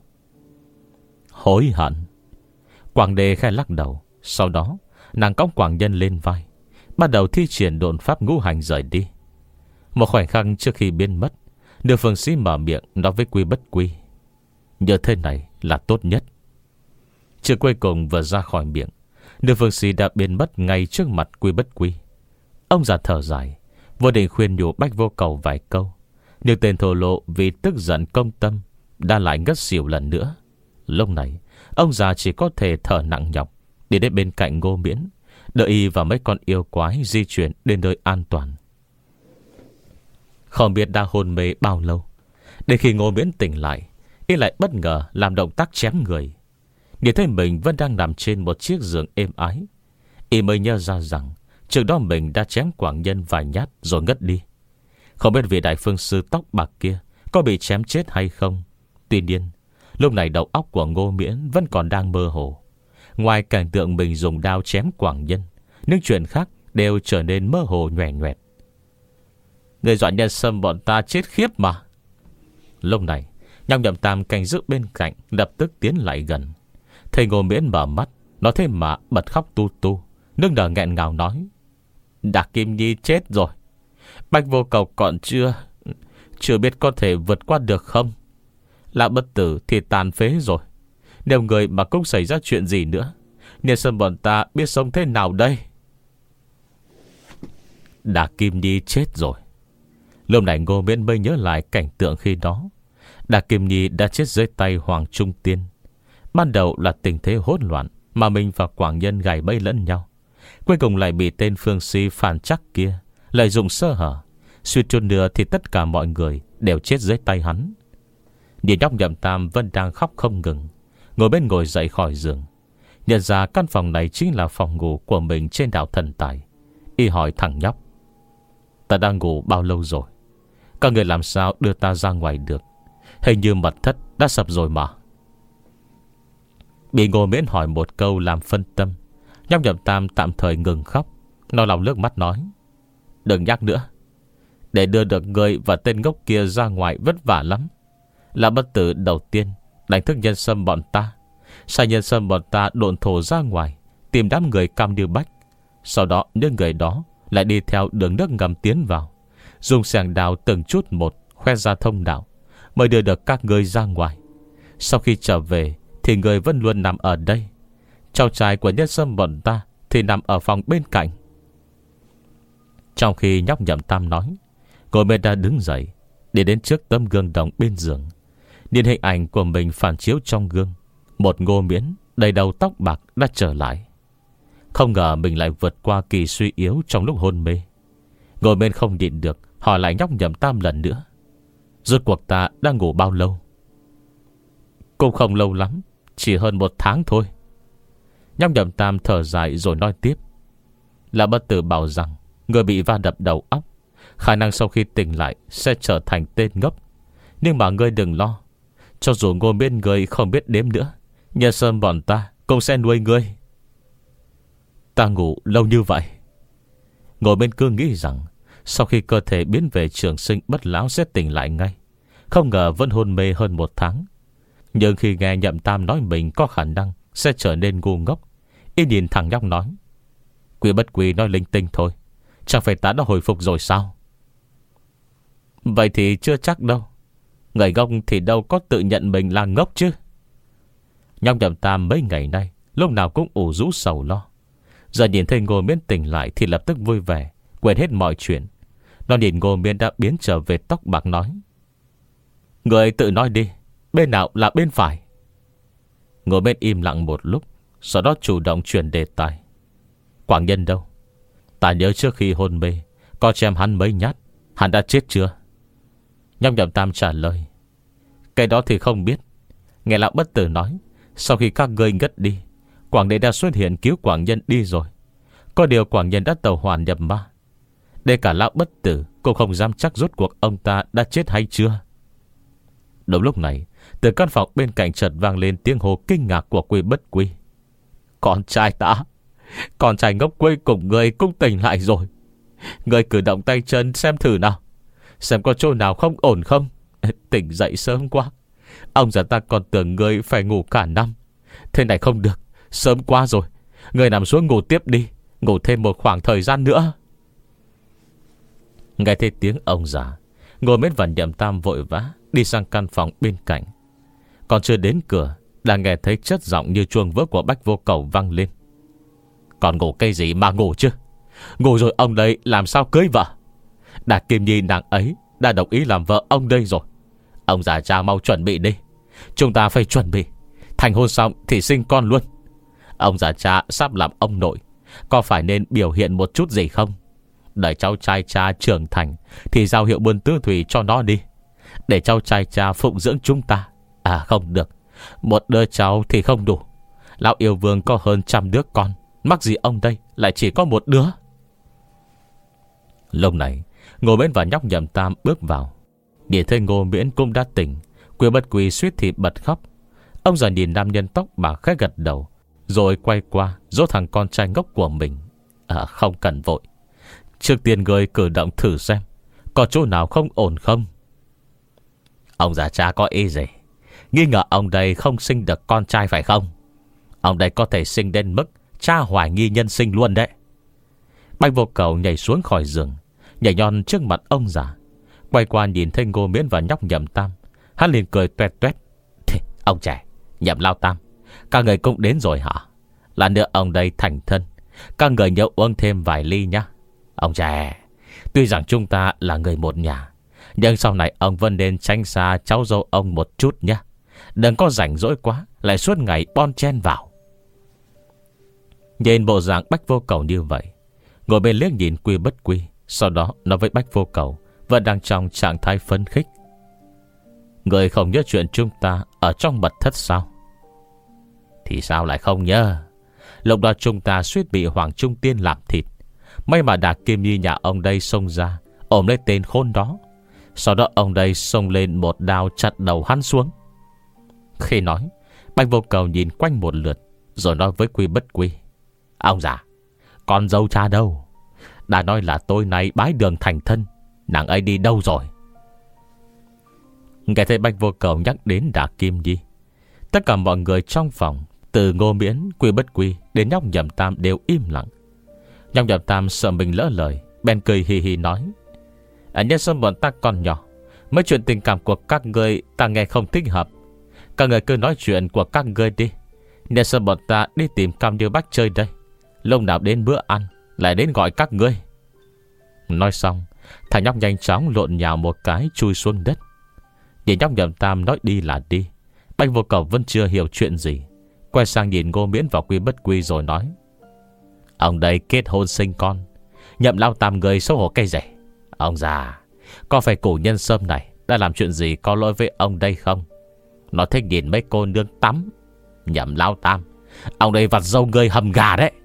Hối hận? Quảng Đế khai lắc đầu. Sau đó nàng cõng Quảng Nhân lên vai, bắt đầu thi triển độn pháp ngũ hành rời đi. Một khoảnh khắc trước khi biến mất, nữ phương sĩ mở miệng nói với Quy Bất Quy: như thế này là tốt nhất. Chữ cuối cùng vừa ra khỏi miệng, nữ phương sĩ đã biến mất ngay trước mặt Quy Bất Quy. Ông già thở dài, vô định khuyên nhủ Bách Vô Cầu vài câu, nhưng tên thổ lộ vì tức giận công tâm đã lại ngất xỉu lần nữa. Lúc này ông già chỉ có thể thở nặng nhọc, đi đến bên cạnh Ngô Miễn, đợi y và mấy con yêu quái di chuyển đến nơi an toàn. Không biết đã hôn mê bao lâu, đến khi Ngô Miễn tỉnh lại, y lại bất ngờ làm động tác chém người. Nhìn thấy mình vẫn đang nằm trên một chiếc giường êm ái, y mới nhớ ra rằng trước đó mình đã chém Quảng Nhân vài nhát rồi ngất đi. Không biết vị đại phương sư tóc bạc kia có bị chém chết hay không. Tuy nhiên lúc này đầu óc của Ngô Miễn vẫn còn đang mơ hồ. Ngoài cảnh tượng mình dùng đao chém Quảng Nhân, những chuyện khác đều trở nên mơ hồ nhòe nhoẹt. Người dọa nhân sâm bọn ta chết khiếp mà. Lúc này Nhong Nhậm Tam canh giữ bên cạnh lập tức tiến lại gần. Thầy Ngô Miễn mở mắt, nó thế mà bật khóc tu tu, nước nở nghẹn ngào nói: Đạc Kim Nhi chết rồi. Bách Vô Cầu còn chưa Chưa biết có thể vượt qua được không. Lão bất tử thì tàn phế rồi. Nếu người mà cũng xảy ra chuyện gì nữa, Niên Sơn bọn ta biết sống thế nào đây? Đạc Kim Nhi chết rồi. Lúc này Ngô Miễn mới nhớ lại cảnh tượng khi đó. Đạc Kim Nhi đã chết dưới tay Hoàng Trung Tiên. Ban đầu là tình thế hỗn loạn, mà mình và Quảng Nhân gài bẫy lẫn nhau, cuối cùng lại bị tên phương si phản chắc kia lợi dụng sơ hở, suýt chút nữa thì tất cả mọi người đều chết dưới tay hắn. Nhìn nhóc Nhậm Tam vẫn đang khóc không ngừng, ngồi bên ngồi dậy khỏi giường, nhận ra căn phòng này chính là phòng ngủ của mình trên đảo Thần Tài. Y hỏi thằng nhóc: Ta đang ngủ bao lâu rồi? Các người làm sao đưa ta ra ngoài được? Hình như mật thất đã sập rồi mà. Bị Ngô Miễn hỏi một câu làm phân tâm, nhóc Nhậm Tam tạm thời ngừng khóc, nó lòng nước mắt nói: Đừng nhắc nữa. Để đưa được người và tên ngốc kia ra ngoài vất vả lắm. Là bất tử đầu tiên đánh thức nhân sâm bọn ta, sai nhân sâm bọn ta độn thổ ra ngoài tìm đám người cam như bách. Sau đó những người đó lại đi theo đường nước ngầm tiến vào, dùng xẻng đào từng chút một khoe ra thông đạo, mới đưa được các người ra ngoài. Sau khi trở về thì người vẫn luôn nằm ở đây. Cháu trai của nhân sâm bọn ta thì nằm ở phòng bên cạnh. Trong khi nhóc Nhậm Tam nói, cô mẹ đã đứng dậy, đi đến trước tấm gương đồng bên giường, nhìn hình ảnh của mình phản chiếu trong gương. Một Ngô Miễn đầy đầu tóc bạc đã trở lại. Không ngờ mình lại vượt qua kỳ suy yếu trong lúc hôn mê. Ngồi bên không nhịn được hỏi lại nhóc Nhậm Tam lần nữa: Rốt cuộc ta đang ngủ bao lâu? Cũng không lâu lắm, chỉ hơn một tháng thôi. Nhóc Nhậm Tam thở dài rồi nói tiếp: Lão Bất Tử bảo rằng người bị va đập đầu óc, khả năng sau khi tỉnh lại sẽ trở thành tên ngốc. Nhưng mà ngươi đừng lo, cho dù ngồi bên người không biết đếm nữa, Nhân Sơn bọn ta cũng sẽ nuôi ngươi. Ta ngủ lâu như vậy. Ngồi bên cứ nghĩ rằng sau khi cơ thể biến về trường sinh bất lão sẽ tỉnh lại ngay, không ngờ vẫn hôn mê hơn một tháng. Nhưng khi nghe Nhậm Tam nói mình có khả năng sẽ trở nên ngu ngốc, y nhìn thằng nhóc nói: Quy Bất Quy nói linh tinh thôi, chẳng phải ta đã hồi phục rồi sao? Vậy thì chưa chắc đâu. Người ngốc thì đâu có tự nhận mình là ngốc chứ. Nhóc Nhậm Tam mấy ngày nay lúc nào cũng ủ rũ sầu lo, giờ nhìn thấy Ngô Miễn tỉnh lại thì lập tức vui vẻ, quên hết mọi chuyện. Nó nhìn Ngô Miễn đã biến trở về tóc bạc nói: Người tự nói đi, bên nào là bên phải? Ngô Miễn im lặng một lúc, sau đó chủ động chuyển đề tài: Quảng Nhân đâu? Ta nhớ trước khi hôn mê có chém hắn mấy nhát, hắn đã chết chưa? Nhóc Nhậm Tam trả lời: Cái đó thì không biết. Nghe lão Bất Tử nói, sau khi các ngươi ngất đi, Quảng Đế đã xuất hiện cứu Quảng Nhân đi rồi. Có điều Quảng Nhân đã tẩu hỏa nhập ma. Để cả lão Bất Tử cũng không dám chắc rốt cuộc ông ta đã chết hay chưa. Đúng lúc này, từ căn phòng bên cạnh chợt vang lên tiếng hô kinh ngạc của Quy Bất Quy: Con trai ta, con trai ngốc quê cùng người cũng tỉnh lại rồi. Người cử động tay chân xem thử nào, xem có chỗ nào không ổn không. Tỉnh dậy sớm quá, ông già ta còn tưởng người phải ngủ cả năm. Thế này không được, sớm quá rồi. Người nằm xuống ngủ tiếp đi, ngủ thêm một khoảng thời gian nữa. Nghe thấy tiếng ông già, Ngô Miễn và Nhậm Tam vội vã đi sang căn phòng bên cạnh. Còn chưa đến cửa đã nghe thấy chất giọng như chuông vỡ của Bách Vô Cầu vang lên: Còn ngủ cây gì mà ngủ chứ? Ngủ rồi ông đây làm sao cưới vợ? Đà Kim Nhi nàng ấy đã đồng ý làm vợ ông đây rồi. Ông già cha mau chuẩn bị đi. Chúng ta phải chuẩn bị, thành hôn xong thì sinh con luôn. Ông già cha sắp làm ông nội, có phải nên biểu hiện một chút gì không? Đợi cháu trai cha trưởng thành thì giao hiệu buôn tư thủy cho nó đi, để cháu trai cha phụng dưỡng chúng ta. À không được, một đứa cháu thì không đủ. Lão yêu vương có hơn trăm đứa con, mắc gì ông đây lại chỉ có một đứa. Lúc này Ngô Miễn và nhóc Nhậm Tam bước vào. Nhìn thấy Ngô Miễn cũng đã tỉnh, Quy Bất Quy suýt thì bật khóc. Ông già nhìn nam nhân tóc bạc khẽ gật đầu, rồi quay qua dỗ thằng con trai ngốc của mình: À không cần vội, trước tiên người cử động thử xem có chỗ nào không ổn không. Ông già cha có ý gì? Nghi ngờ ông đây không sinh được con trai phải không? Ông đây có thể sinh đến mức cha hoài nghi nhân sinh luôn đấy. Bách Vô Cầu nhảy xuống khỏi giường, nhảy nhon trước mặt ông già, quay qua nhìn thấy Ngô Miễn và nhóc Nhậm Tam. Hắn liền cười tuét tuét: Ông trẻ, Nhậm Lao Tam, các người cũng đến rồi hả? Là nữa ông đây thành thân, các người nhớ uống thêm vài ly nhá. Ông trẻ, tuy rằng chúng ta là người một nhà, nhưng sau này ông vẫn nên tránh xa cháu dâu ông một chút nhá. Đừng có rảnh rỗi quá lại suốt ngày bon chen vào. Nhìn bộ dạng Bách Vô Cầu như vậy, ngồi bên liếc nhìn Quy Bất Quy, sau đó nói với Bách Vô Cầu vẫn đang trong trạng thái phấn khích: Người không nhớ chuyện chúng ta ở trong mật thất sao? Thì sao lại không nhớ? Lúc đó chúng ta suýt bị Hoàng Trung Tiên làm thịt. May mà Đà Kim Nhi nhà ông đây xông ra ôm lấy tên khôn đó. Sau đó ông đây xông lên một đao chặt đầu hắn xuống. Khi nói, Bách Vô Cầu nhìn quanh một lượt, rồi nói với Quy Bất Quy: Ông già, con dâu cha đâu? Đã nói là tối nay bái đường thành thân, nàng ấy đi đâu rồi? Nghe thấy Bách Vô Cầu nhắc đến Đà Kim Nhi, tất cả mọi người trong phòng, từ Ngô Miễn, Quy Bất Quy đến nhóc Nhậm Tam đều im lặng. Nhóc Nhậm Tam sợ mình lỡ lời, bèn cười hì hì nói: À, nhân sâm bọn ta còn nhỏ, mấy chuyện tình cảm của các người ta nghe không thích hợp. Các người cứ nói chuyện của các người đi. Nhân sâm bọn ta đi tìm Cam Điêu Bách chơi đây. Lúc nào đến bữa ăn lại đến gọi các ngươi. Nói xong, thằng nhóc nhanh chóng lộn nhào một cái chui xuống đất. Nhìn nhóc Nhậm Tam nói đi là đi, Bách Vô Cầu vẫn chưa hiểu chuyện gì, quay sang nhìn Ngô Miễn và Quy Bất Quy rồi nói: Ông đây kết hôn sinh con, Nhậm Lao Tam người xấu hổ cây rẻ. Ông già, có phải củ nhân sâm này đã làm chuyện gì có lỗi với ông đây không? Nó thích nhìn mấy cô nương tắm. Nhậm Lão Tam, ông đây vặt dâu ngươi hầm gà đấy.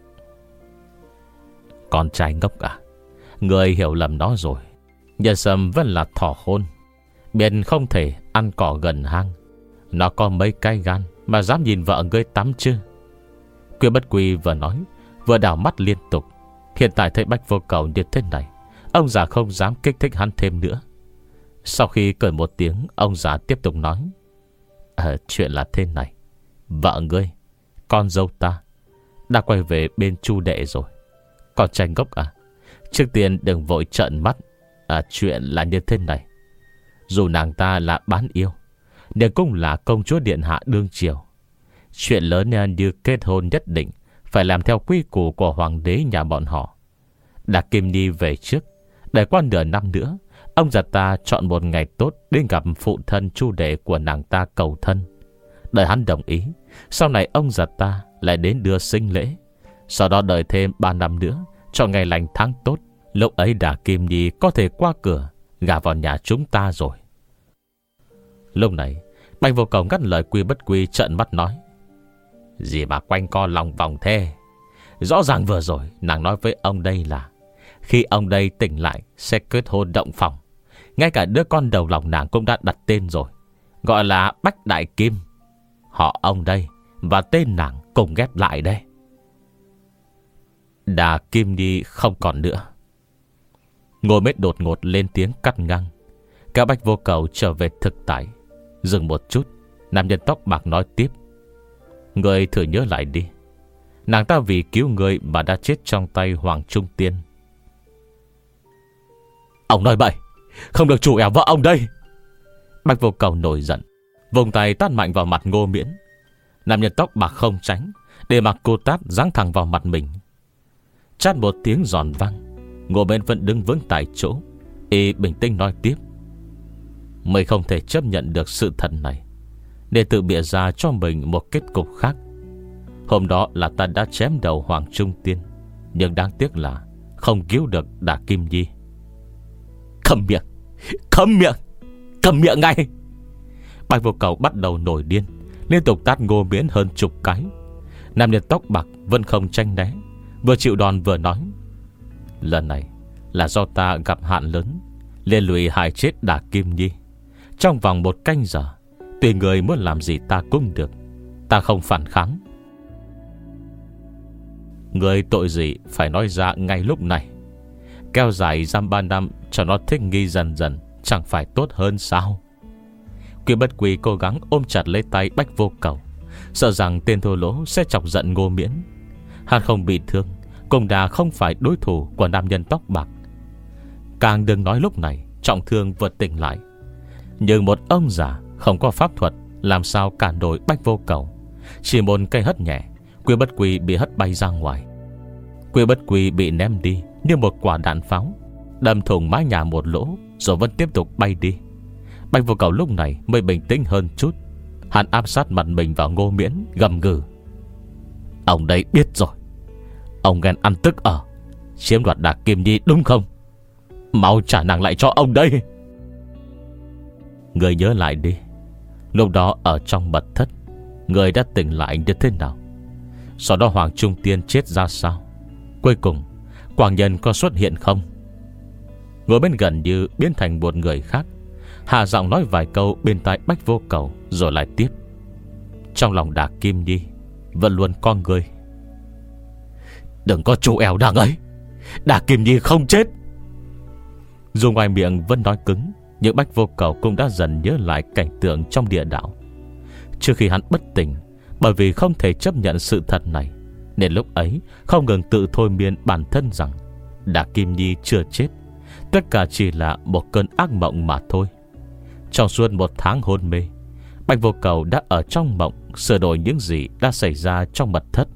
Con trai ngốc à, ngươi hiểu lầm nó rồi. Nhân sâm vẫn là thỏ khôn, biết không thể ăn cỏ gần hang. Nó có mấy cái gan mà dám nhìn vợ ngươi tắm chứ? Quyên Bất Quy vừa nói vừa đảo mắt liên tục. Hiện tại thấy Bách Vô Cầu như thế này, ông già không dám kích thích hắn thêm nữa. Sau khi cười một tiếng, ông già tiếp tục nói: à, chuyện là thế này. Vợ ngươi, con dâu ta, đã quay về bên Chu đệ rồi. Con trai ngốc à, trước tiên đừng vội trợn mắt. à, Chuyện là như thế này. Dù nàng ta là bán yêu, nhưng cũng là công chúa điện hạ đương triều. Chuyện lớn như kết hôn nhất định phải làm theo quy củ của hoàng đế nhà bọn họ. Đã Kim Nhi về trước, để qua nửa năm nữa, ông già ta chọn một ngày tốt đến gặp phụ thân Chu đệ của nàng ta cầu thân. Đợi hắn đồng ý, sau này ông già ta lại đến đưa sinh lễ. Sau đó đợi thêm ba năm nữa, chọn ngày lành tháng tốt. Lúc ấy Đả Kim Nhi có thể qua cửa gả vào nhà chúng ta rồi. Lúc này Bạch Vô Cầu ngắt lời Quy Bất Quy, trợn mắt nói: gì mà quanh co lòng vòng thế? Rõ ràng vừa rồi nàng nói với ông đây là khi ông đây tỉnh lại sẽ kết hôn động phòng. Ngay cả đứa con đầu lòng nàng cũng đã đặt tên rồi, gọi là Bách Đại Kim. Họ ông đây và tên nàng cùng ghép lại đây. Đà Kim Nhi không còn nữa. Ngô Mết đột ngột lên tiếng cắt ngang. Cả Bách Vô Cầu trở về thực tại. Dừng một chút, nam nhân tóc bạc nói tiếp: người thử nhớ lại đi, nàng ta vì cứu người mà đã chết trong tay Hoàng Trung Tiên. Ông nói bậy, không được chủ ẻo vợ ông đây. Bạch Vô Cầu nổi giận, vùng tay tát mạnh vào mặt Ngô Miễn. Nam nhân tóc bạc không tránh, để mặc cô tát giáng thẳng vào mặt mình. Chát một tiếng giòn vang, Ngô Miễn vẫn đứng vững tại chỗ. Y bình tĩnh nói tiếp: mày không thể chấp nhận được sự thật này, để tự bịa ra cho mình một kết cục khác. Hôm đó là ta đã chém đầu Hoàng Trung Tiên, nhưng đáng tiếc là không cứu được Đả Kim Nhi. Câm miệng, câm miệng, câm miệng ngay. Bạch Vô Cầu bắt đầu nổi điên, liên tục tát Ngô Miễn hơn chục cái. Nam nhân tóc bạc vẫn không tranh né, vừa chịu đòn vừa nói: lần này là do ta gặp hạn lớn, liên lụy hại chết Đả Kim Nhi. Trong vòng một canh giờ, tùy người muốn làm gì ta cũng được, ta không phản kháng. Người tội gì phải nói ra ngay lúc này. Kéo dài giam ba năm cho nó thích nghi dần dần, chẳng phải tốt hơn sao? Quy Bất Quy cố gắng ôm chặt lấy tay Bách Vô Cầu, sợ rằng tên thô lỗ sẽ chọc giận Ngô Miễn. Hắn không bị thương, cũng đã không phải đối thủ của nam nhân tóc bạc. Càng đừng nói lúc này trọng thương vừa tỉnh lại. Nhưng một ông già không có pháp thuật làm sao cản nổi Bách Vô Cầu. Chỉ một cây hất nhẹ, Quy Bất Quy bị hất bay ra ngoài. Quy Bất Quy bị ném đi như một quả đạn pháo, đâm thủng mái nhà một lỗ, rồi vẫn tiếp tục bay đi. Bách Vô Cầu lúc này mới bình tĩnh hơn chút. Hắn áp sát mặt mình vào Ngô Miễn, gầm gừ: ông đây biết rồi, ông ghen ăn tức ở, chiếm đoạt Đả Kim Nhi đúng không? Mau trả nàng lại cho ông đây. Người nhớ lại đi, lúc đó ở trong mật thất, người đã tỉnh lại như thế nào? Sau đó Hoàng Trung Tiên chết ra sao? Cuối cùng Quảng Nhân có xuất hiện không? Ngồi bên gần như biến thành một người khác, hạ giọng nói vài câu bên tai Bách Vô Cầu, rồi lại tiếp: trong lòng Đả Kim Nhi vẫn luôn có người. Đừng có chú ẻo đằng ấy, Đả Kim Nhi không chết. Dù ngoài miệng vẫn nói cứng, nhưng Bách Vô Cầu cũng đã dần nhớ lại cảnh tượng trong địa đạo. Trước khi hắn bất tỉnh, bởi vì không thể chấp nhận sự thật này, nên lúc ấy không ngừng tự thôi miên bản thân rằng Đả Kim Nhi chưa chết, tất cả chỉ là một cơn ác mộng mà thôi. Trong suốt một tháng hôn mê, Bạch Vô Cầu đã ở trong mộng sửa đổi những gì đã xảy ra trong mật thất.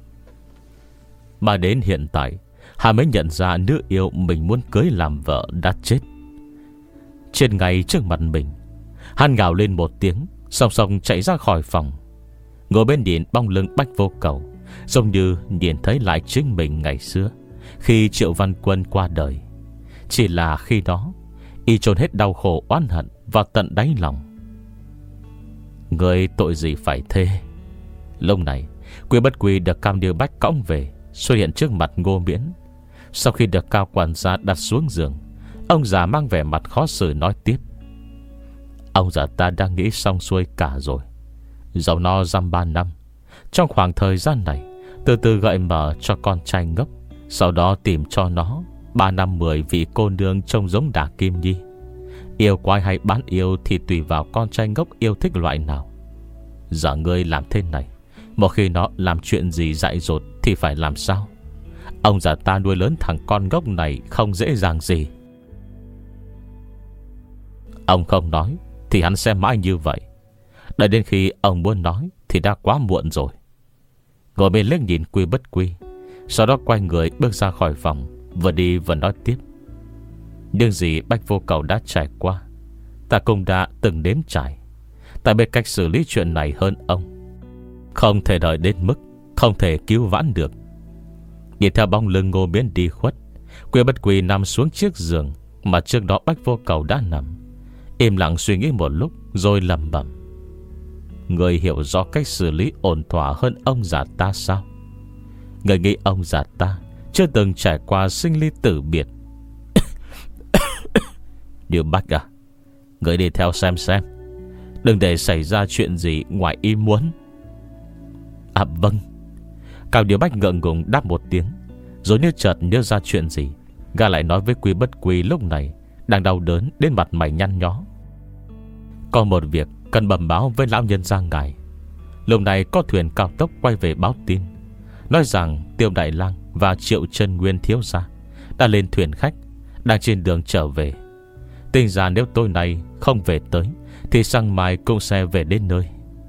Mà đến hiện tại, hắn mới nhận ra nữ yêu mình muốn cưới làm vợ đã chết. Trên ngay trước mặt mình, hắn gào lên một tiếng, song song chạy ra khỏi phòng. Ngồi bên nhìn bóng lưng Bách Vô Cầu, giống như nhìn thấy lại chính mình ngày xưa khi Triệu Văn Quân qua đời. Chỉ là khi đó y chôn hết đau khổ oán hận vào tận đáy lòng. Người tội gì phải thế? Lúc này Quy Bất Quy được Cao Như Bách cõng về, xuất hiện trước mặt Ngô Miễn. Sau khi được Cao quản gia đặt xuống giường, ông già mang vẻ mặt khó xử nói tiếp: Ông già ta đang nghĩ xong xuôi cả rồi. Dẫu nó giam ba năm, trong khoảng thời gian này từ từ gợi mở cho con trai ngốc, sau đó tìm cho nó ba năm mười vị cô nương trông giống Đả Kim Nhi. Yêu quái hay bán yêu thì tùy vào con trai ngốc yêu thích loại nào. Giờ ngươi làm thế này, một khi nó làm chuyện gì dại dột thì phải làm sao? Ông già ta nuôi lớn thằng con ngốc này không dễ dàng gì. Ông không nói thì hắn sẽ mãi như vậy. Đợi đến khi ông muốn nói thì đã quá muộn rồi. Ngồi bên liếc nhìn Quy Bất Quy, sau đó quay người bước ra khỏi phòng, vừa đi vừa nói tiếp: Nhưng gì Bách Vô Cầu đã trải qua, ta cũng đã từng đếm trải. Ta biết cách xử lý chuyện này hơn ông. Không thể đợi đến mức không thể cứu vãn được. Nhìn theo bóng lưng Ngô Miễn đi khuất, Quy Bất Quy nằm xuống chiếc giường mà trước đó Bách Vô Cầu đã nằm, im lặng suy nghĩ một lúc rồi lẩm bẩm: Người hiểu rõ cách xử lý ổn thỏa hơn ông già ta sao? Người nghĩ ông già ta chưa từng trải qua sinh ly tử biệt. Như Bách à, người đi theo xem xem, đừng để xảy ra chuyện gì ngoài ý muốn. À vâng. Cao Điều Bách ngượng ngùng đáp một tiếng, rồi như chợt nhớ ra chuyện gì, gã lại nói với Quy Bất Quy lúc này đang đau đớn đến mặt mày nhăn nhó: Có một việc cần bẩm báo với lão nhân gia ngài. Lúc này có thuyền cao tốc quay về báo tin, nói rằng Tiêu Đại Lang và Triệu Chân Nguyên thiếu gia đã lên thuyền khách, đang trên đường trở về. Tính ra nếu tối nay không về tới thì sáng mai cũng sẽ về đến nơi.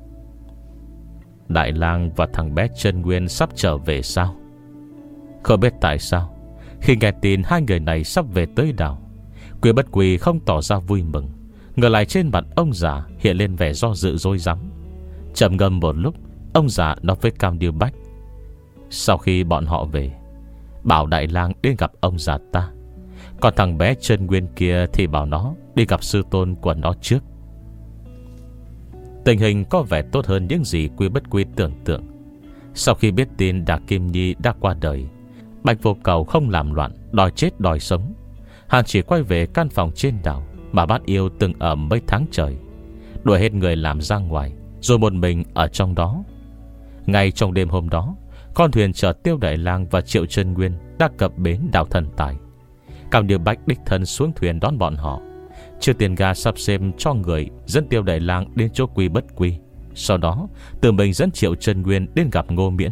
Đại Lang và thằng bé Chân Nguyên sắp trở về sao? Không biết tại sao khi nghe tin hai người này sắp về tới đảo, Quy Bất Quy không tỏ ra vui mừng, ngược lại trên mặt ông già hiện lên vẻ do dự rối rắm. Trầm ngâm một lúc, ông già nói với Cam Điêu Bách: Sau khi bọn họ về, bảo Đại Lang đến gặp ông già ta, còn thằng bé Chân Nguyên kia thì bảo nó đi gặp sư tôn của nó trước. Tình hình có vẻ tốt hơn những gì Quy Bất Quy tưởng tượng. Sau khi biết tin Đả Kim Nhi đã qua đời, Bạch Vô Cầu không làm loạn đòi chết đòi sống. Hắn chỉ quay về căn phòng trên đảo mà bát yêu từng ở mấy tháng trời, đuổi hết người làm ra ngoài, rồi một mình ở trong đó. Ngay trong đêm hôm đó, con thuyền chở Tiêu Đại Lang và Triệu Chân Nguyên đã cập bến đảo Thần Tài. Cao Điêu Bách đích thân xuống thuyền đón bọn họ. Chưa tiền ga sắp xếp cho người dẫn Tiêu Đại Lang đến chỗ Quy Bất Quy, sau đó tự mình dẫn Triệu Chân Nguyên đến gặp Ngô Miễn.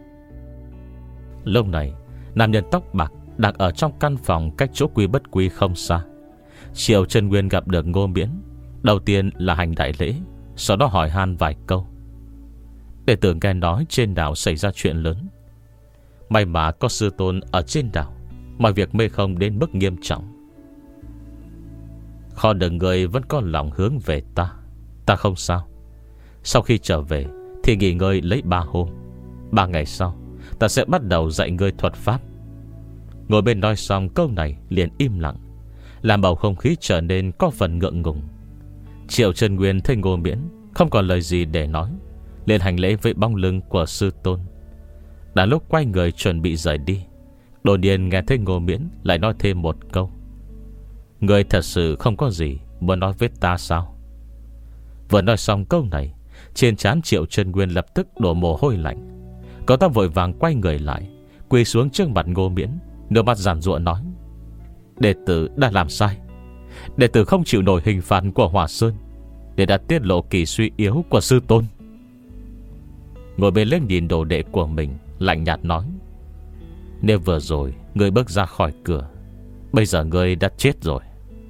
Lúc này nam nhân tóc bạc đang ở trong căn phòng cách chỗ Quy Bất Quy không xa. Triệu Chân Nguyên gặp được Ngô Miễn, đầu tiên là hành đại lễ, sau đó hỏi han vài câu. Đệ tử nghe nói trên đảo xảy ra chuyện lớn, may mà có sư tôn ở trên đảo, mọi việc mê không đến mức nghiêm trọng. Kho đừng người vẫn có lòng hướng về ta, ta không sao. Sau khi trở về thì nghỉ ngơi lấy ba hôm. Ba ngày sau ta sẽ bắt đầu dạy ngươi thuật pháp. Ngồi bên nói xong câu này liền im lặng, làm bầu không khí trở nên có phần ngượng ngùng. Triệu Chân Nguyên thấy Ngô Miễn không còn lời gì để nói, liền hành lễ với bóng lưng của sư tôn. Đã lúc quay người chuẩn bị rời đi, đột nhiên nghe thấy Ngô Miễn lại nói thêm một câu: Người thật sự không có gì muốn nói với ta sao? Vừa nói xong câu này, trên trán Triệu Chân Nguyên lập tức đổ mồ hôi lạnh. Cậu ta vội vàng quay người lại, quỳ xuống trước mặt Ngô Miễn, nước mắt giàn giụa nói: Đệ tử đã làm sai. Đệ tử không chịu nổi hình phạt của Hỏa Sơn, để đã tiết lộ kỳ suy yếu của sư tôn. Ngồi bên lên nhìn đồ đệ của mình, lạnh nhạt nói: Nếu vừa rồi người bước ra khỏi cửa, bây giờ người đã chết rồi.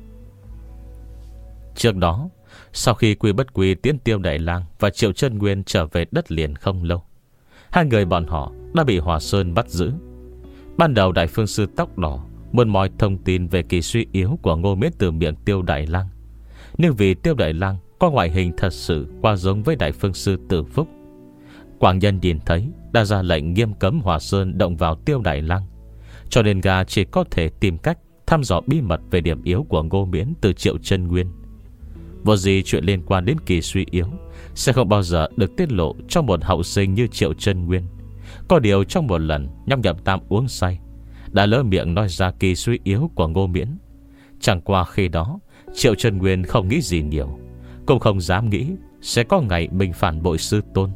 Trước đó, sau khi Quy Bất Quy tiến Tiêu Đại Lang và Triệu Chân Nguyên trở về đất liền không lâu, hai người bọn họ đã bị Hỏa Sơn bắt giữ. Ban đầu Đại Phương Sư Tóc Đỏ muốn moi thông tin về kỳ suy yếu của Ngô Miễn từ miệng Tiêu Đại Lang, nhưng vì Tiêu Đại Lang có ngoại hình thật sự qua giống với Đại Phương Sư Tử Phúc, Quảng Nhân nhìn thấy đã ra lệnh nghiêm cấm Hỏa Sơn động vào Tiêu Đại Lang, cho nên gã chỉ có thể tìm cách thăm dò bí mật về điểm yếu của Ngô Miễn từ Triệu Chân Nguyên. Vô gì chuyện liên quan đến kỳ suy yếu sẽ không bao giờ được tiết lộ cho một hậu sinh như Triệu Chân Nguyên. Có điều trong một lần Nhong Nhậm Tam uống say, đã lỡ miệng nói ra kỳ suy yếu của Ngô Miễn. Chẳng qua khi đó Triệu Chân Nguyên không nghĩ gì nhiều, cũng không dám nghĩ sẽ có ngày mình phản bội sư tôn.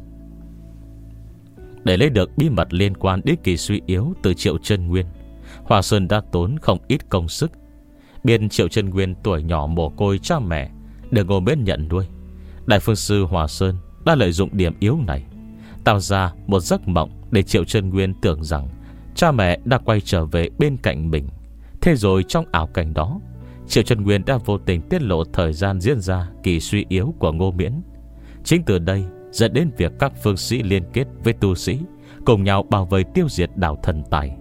Để lấy được bí mật liên quan đến kỳ suy yếu từ Triệu Chân Nguyên, Hòa Sơn đã tốn không ít công sức. Biên Triệu Chân Nguyên tuổi nhỏ mồ côi cha mẹ, được Ngô Miễn nhận nuôi. Đại phương sư Hòa Sơn đã lợi dụng điểm yếu này, tạo ra một giấc mộng để Triệu Chân Nguyên tưởng rằng cha mẹ đã quay trở về bên cạnh mình. Thế rồi trong ảo cảnh đó, Triệu Chân Nguyên đã vô tình tiết lộ thời gian diễn ra kỳ suy yếu của Ngô Miễn. Chính từ đây dẫn đến việc các phương sĩ liên kết với tu sĩ cùng nhau bảo vệ tiêu diệt đảo Thần Tài.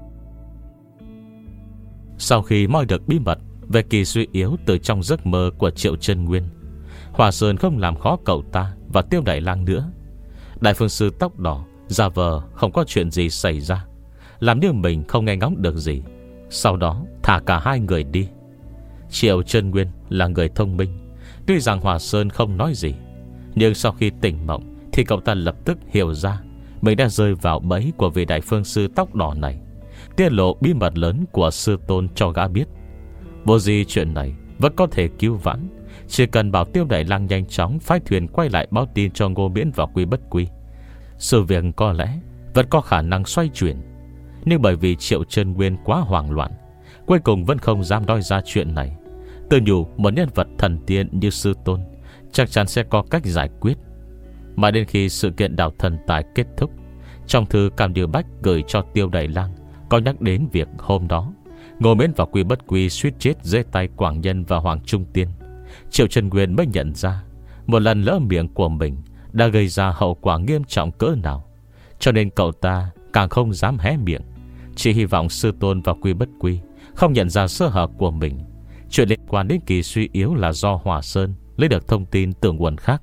Sau khi moi được bí mật về kỳ suy yếu từ trong giấc mơ của Triệu Chân Nguyên, Hòa Sơn không làm khó cậu ta và Tiêu Đại Lang nữa. Đại phương sư tóc đỏ giả vờ không có chuyện gì xảy ra, làm như mình không nghe ngóng được gì, sau đó thả cả hai người đi. Triệu Chân Nguyên là người thông minh, tuy rằng Hòa Sơn không nói gì, nhưng sau khi tỉnh mộng thì cậu ta lập tức hiểu ra mình đã rơi vào bẫy của vị đại phương sư tóc đỏ này, tiết lộ bí mật lớn của sư tôn cho gã biết. Vô gì chuyện này vẫn có thể cứu vãn, chỉ cần bảo Tiêu Đại Lang nhanh chóng phái thuyền quay lại báo tin cho Ngô Miễn và Quy Bất Quy, sự việc có lẽ vẫn có khả năng xoay chuyển. Nhưng bởi vì Triệu Chân Nguyên quá hoảng loạn, cuối cùng vẫn không dám nói ra chuyện này. Tự nhủ một nhân vật thần tiên như sư tôn chắc chắn sẽ có cách giải quyết. Mà đến khi sự kiện đảo Thần Tài kết thúc, trong thư Cam Điều Bách gửi cho Tiêu Đại Lang có nhắc đến việc hôm đó Ngô Miễn và Quy Bất Quy suýt chết dưới tay Quảng Nhân và Hoàng Trung Tiên. Triệu Chân Nguyên mới nhận ra một lần lỡ miệng của mình đã gây ra hậu quả nghiêm trọng cỡ nào, cho nên cậu ta càng không dám hé miệng, chỉ hy vọng sư tôn và Quy Bất Quy không nhận ra sơ hở của mình. Chuyện liên quan đến kỳ suy yếu là do Hòa Sơn lấy được thông tin từ nguồn khác.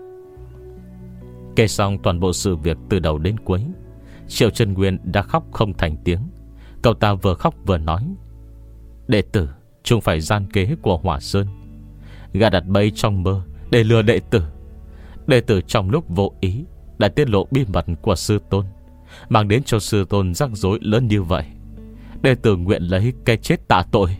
Kể xong toàn bộ sự việc từ đầu đến cuối, Triệu Chân Nguyên đã khóc không thành tiếng. Cậu ta vừa khóc vừa nói: đệ tử chúng phải gian kế của Hòa Sơn, gã đặt bẫy trong mơ để lừa đệ tử. Đệ tử trong lúc vô ý đã tiết lộ bí mật của sư tôn, mang đến cho sư tôn rắc rối lớn như vậy. Đệ tử nguyện lấy cái chết tạ tội.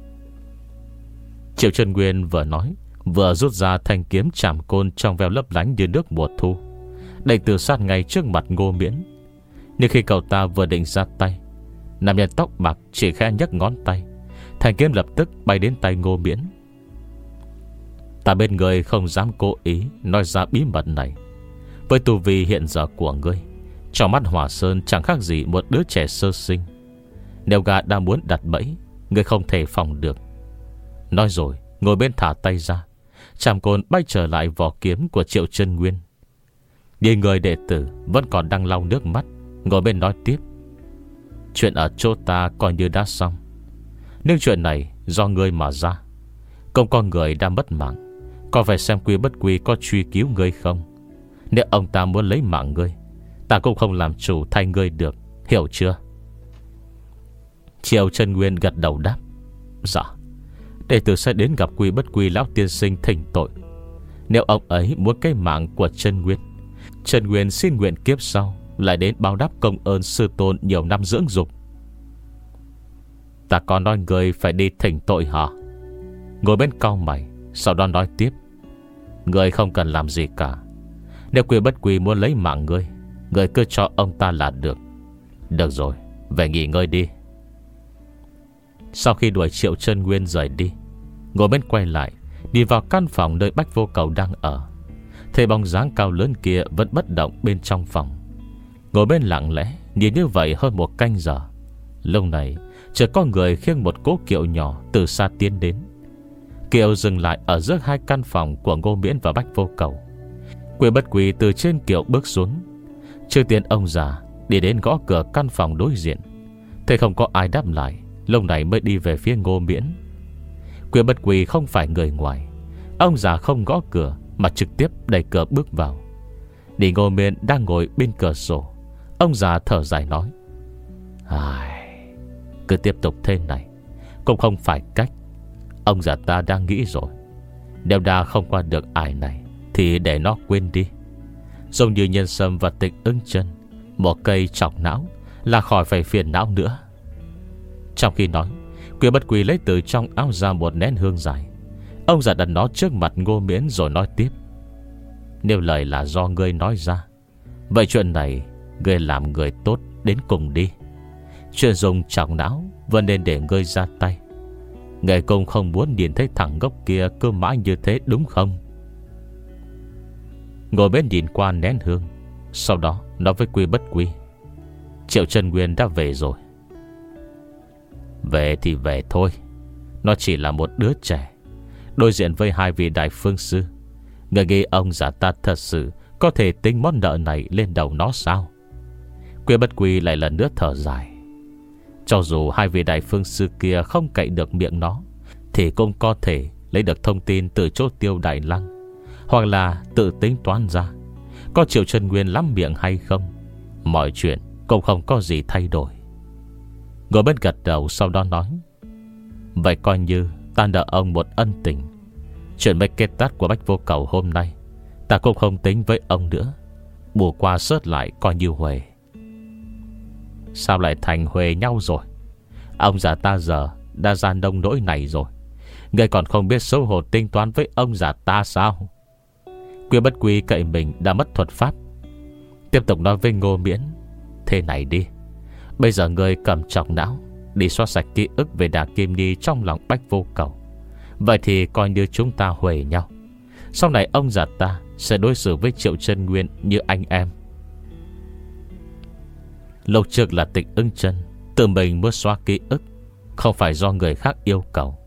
Triệu Chân Nguyên vừa nói vừa rút ra thanh kiếm trảm côn trong veo lấp lánh như nước mùa thu. Đệ tử sát ngay trước mặt Ngô Miễn. Nhưng khi cậu ta vừa định ra tay, nam nhân tóc bạc chỉ khẽ nhấc ngón tay, thanh kiếm lập tức bay đến tay Ngô Miễn. Ta bên người không dám cố ý nói ra bí mật này. Với tu vi hiện giờ của ngươi, trong mắt Hòa Sơn chẳng khác gì một đứa trẻ sơ sinh. Nếu gã đã muốn đặt bẫy, ngươi không thể phòng được. Nói rồi ngồi bên thả tay ra, trảm côn bay trở lại vỏ kiếm của Triệu Chân Nguyên. Nhưng người đệ tử vẫn còn đang lau nước mắt, ngồi bên nói tiếp: chuyện ở chỗ ta coi như đã xong, nhưng chuyện này do ngươi mà ra. Công con người đã mất mạng, còn phải xem Quy Bất Quy có truy cứu ngươi không. Nếu ông ta muốn lấy mạng ngươi, ta cũng không làm chủ thay ngươi được, hiểu chưa? Triệu Chân Nguyên gật đầu đáp: dạ, đệ tử sẽ đến gặp Quy Bất Quy lão tiên sinh thỉnh tội. Nếu ông ấy muốn cái mạng của Chân Nguyên, Chân Nguyên xin nguyện kiếp sau lại đến báo đáp công ơn sư tôn nhiều năm dưỡng dục. Ta còn nói người phải đi thỉnh tội hả? Ngồi bên cau mày, sau đó nói tiếp: người không cần làm gì cả. Nếu Quy Bất Quy muốn lấy mạng ngươi, người cứ cho ông ta là được. Được rồi, về nghỉ ngơi đi. Sau khi đuổi Triệu Chân Nguyên rời đi, ngồi bên quay lại, đi vào căn phòng nơi Bách Vô Cầu đang ở. Thấy bóng dáng cao lớn kia vẫn bất động bên trong phòng. Ngồi bên lặng lẽ nhìn như vậy hơn một canh giờ. Lúc này chợt có người khiêng một cỗ kiệu nhỏ từ xa tiến đến. Kiệu dừng lại ở giữa hai căn phòng của Ngô Miễn và Bách Vô Cầu. Quy Bất Quy từ trên kiệu bước xuống. Trước tiên ông già đi đến gõ cửa căn phòng đối diện. Thấy không có ai đáp lại, lúc này mới đi về phía Ngô Miễn. Quy Bất Quy không phải người ngoài, ông già không gõ cửa mà trực tiếp đẩy cửa bước vào. Đi Ngô Miễn đang ngồi bên cửa sổ, ông già thở dài nói: ai, cứ tiếp tục thế này, cũng không phải cách. Ông già ta đang nghĩ rồi, nếu đã không qua được ải này thì để nó quên đi. Giống như Nhân Sâm và Tịch Ưng Chân, một cây chọc não là khỏi phải phiền não nữa. Trong khi nói, Quy Bất Quy lấy từ trong áo ra một nén hương dài. Ông già đặt nó trước mặt Ngô Miễn rồi nói tiếp: Nếu lời là do ngươi nói ra, vậy chuyện này ngươi làm người tốt đến cùng đi. Chuyện dùng chọc não vẫn nên để ngươi ra tay. Ngươi cũng không muốn nhìn thấy thằng ngốc kia cứ mãi như thế đúng không? Ngồi bên nhìn qua nén hương, sau đó nói với Quy Bất Quy: Triệu Chân Nguyên đã về rồi. Về thì về thôi, nó chỉ là một đứa trẻ đối diện với hai vị đại phương sư. Người nghĩ ông già ta thật sự có thể tính món nợ này lên đầu nó sao? Quy Bất Quy lại lần nữa thở dài. Cho dù hai vị đại phương sư kia không cậy được miệng nó, thì cũng có thể lấy được thông tin từ chỗ Tiêu Đại Lăng, hoặc là tự tính toán ra có Triệu Chân Nguyên lắm miệng hay không. Mọi chuyện cũng không có gì thay đổi. Ngồi bên gật đầu, sau đó nói: Vậy coi như ta nợ ông một ân tình. Chuyện mấy kết tát của Bách Vô Cầu hôm nay ta cũng không tính với ông nữa. Bù qua sớt lại coi như huề. Sao lại thành huề nhau rồi? Ông già ta giờ đã ra nông nỗi này rồi, ngươi còn không biết xấu hổ tính toán với ông già ta sao? Quy Bất Quy cậy mình đã mất thuật pháp, tiếp tục nói với Ngô Miễn: Thế này đi, bây giờ ngươi cầm chọc não đi xóa sạch ký ức về Đà Kim Nhi trong lòng Bách Vô Cầu. Vậy thì coi như chúng ta huề nhau. Sau này ông già ta sẽ đối xử với Triệu Chân Nguyên như anh em. Lúc trước là Tịch Ưng Chân tự mình muốn xóa ký ức, không phải do người khác yêu cầu.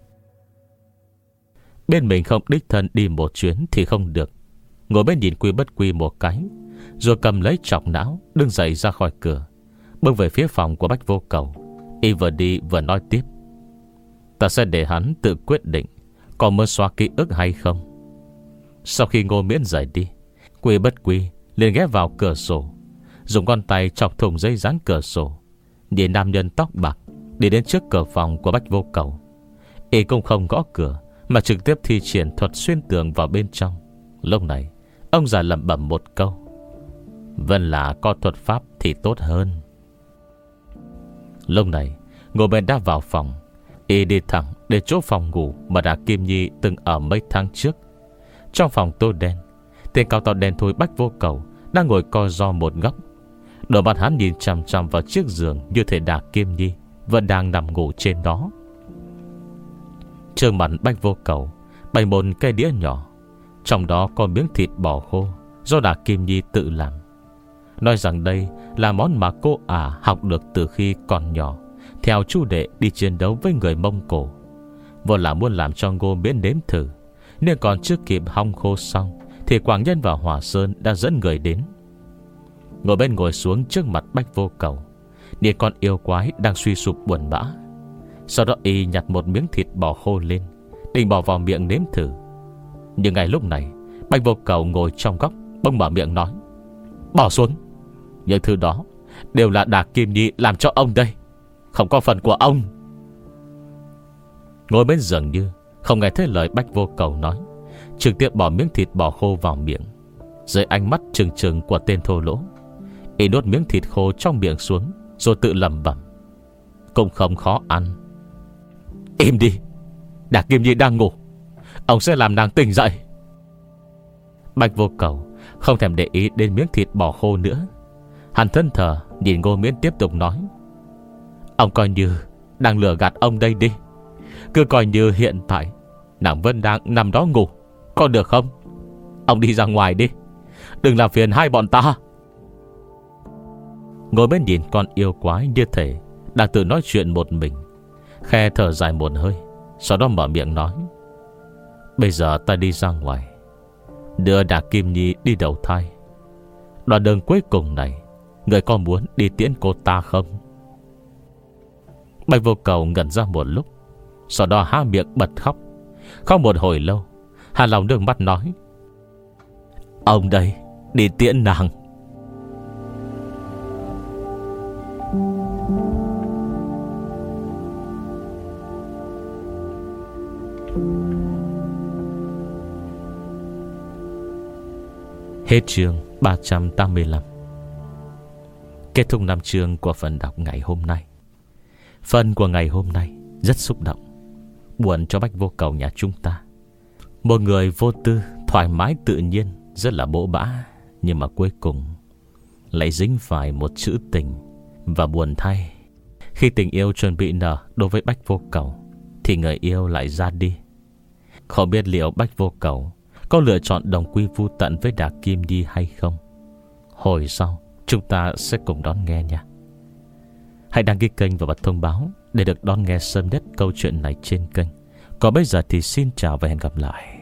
Bên mình không đích thân đi một chuyến thì không được. Ngồi bên nhìn Quy Bất Quy một cái, rồi cầm lấy chọc não, đứng dậy ra khỏi cửa, bước về phía phòng của Bách Vô Cầu. Y vừa đi vừa nói tiếp: Ta sẽ để hắn tự quyết định có muốn xóa ký ức hay không. Sau khi Ngô Miễn rời đi, Quy Bất Quy liền ghé vào cửa sổ, dùng con tay chọc thủng dây dán cửa sổ, nhìn nam nhân tóc bạc đi đến trước cửa phòng của Bách Vô Cầu. Y cũng không gõ cửa, mà trực tiếp thi triển thuật xuyên tường vào bên trong. Lúc này ông già lẩm bẩm một câu: Vân là có thuật pháp thì tốt hơn. Lúc này Ngô Miễn đã vào phòng. Y đi thẳng đến chỗ phòng ngủ mà Đà Kim Nhi từng ở mấy tháng trước. Trong phòng tối đen, tên cao to đen thui Bách Vô Cầu đang ngồi co ro một góc. Đôi mắt hắn nhìn chằm chằm vào chiếc giường, như thể Đà Kim Nhi vẫn đang nằm ngủ trên đó. Trước mặt Bách Vô Cầu bày một cây đĩa nhỏ, trong đó có miếng thịt bò khô do Đà Kim Nhi tự làm. Nói rằng đây là món mà cô ả học được từ khi còn nhỏ, theo chu đệ đi chiến đấu với người Mông Cổ. Vốn là muốn làm cho Ngô Miễn nếm thử, nên còn chưa kịp hong khô xong thì Quảng Nhân và Hỏa Sơn đã dẫn người đến. Ngồi bên ngồi xuống trước mặt Bách Vô Cầu, nhìn con yêu quái đang suy sụp buồn bã. Sau đó y nhặt một miếng thịt bò khô lên, định bỏ vào miệng nếm thử. Nhưng ngay lúc này Bách Vô Cầu ngồi trong góc bỗng mở miệng nói: Bỏ xuống. Những thứ đó đều là Đà Kim Nhi làm cho ông đây, không có phần của ông. Ngồi bên dường như không nghe thấy lời Bách Vô Cầu nói, trực tiếp bỏ miếng thịt bò khô vào miệng. Dưới ánh mắt trừng trừng của tên thô lỗ, y nuốt miếng thịt khô trong miệng xuống, rồi tự lẩm bẩm: Cũng không khó ăn. Im đi, Đà Kim Nhi đang ngủ, ông sẽ làm nàng tỉnh dậy. Bách Vô Cầu không thèm để ý đến miếng thịt bò khô nữa. Hắn thân thờ nhìn Ngô Miễn tiếp tục nói: Ông coi như đang lừa gạt ông đây đi. Cứ coi như hiện tại nàng vẫn đang nằm đó ngủ, có được không? Ông đi ra ngoài đi, đừng làm phiền hai bọn ta. Ngồi bên nhìn con yêu quái như thể đang tự nói chuyện một mình, khe thở dài một hơi, sau đó mở miệng nói: Bây giờ ta đi ra ngoài, đưa Đà Kim Nhi đi đầu thai. Đoạn đường cuối cùng này, người có muốn đi tiễn cô ta không? Bạch Vô Cầu ngẩn ra một lúc, sau đó há miệng bật khóc. Khóc một hồi lâu, hà lòng nước mắt nói: Ông đây, đi tiễn nàng. Hết chương ba trăm tám mươi lăm. Kết thúc năm chương của phần đọc ngày hôm nay. Phần của ngày hôm nay rất xúc động, buồn cho Bách Vô Cầu nhà chúng ta. Một người vô tư, thoải mái tự nhiên, rất là bỗ bã, nhưng mà cuối cùng lại dính phải một chữ tình. Và buồn thay, khi tình yêu chuẩn bị nở đối với Bách Vô Cầu thì người yêu lại ra đi. Không biết liệu Bách Vô Cầu có lựa chọn đồng quy vu tận với Đà Kim Nhi hay không? Hồi sau chúng ta sẽ cùng đón nghe nha. Hãy đăng ký kênh và bật thông báo để được đón nghe sớm nhất câu chuyện này trên kênh. Còn bây giờ thì xin chào và hẹn gặp lại.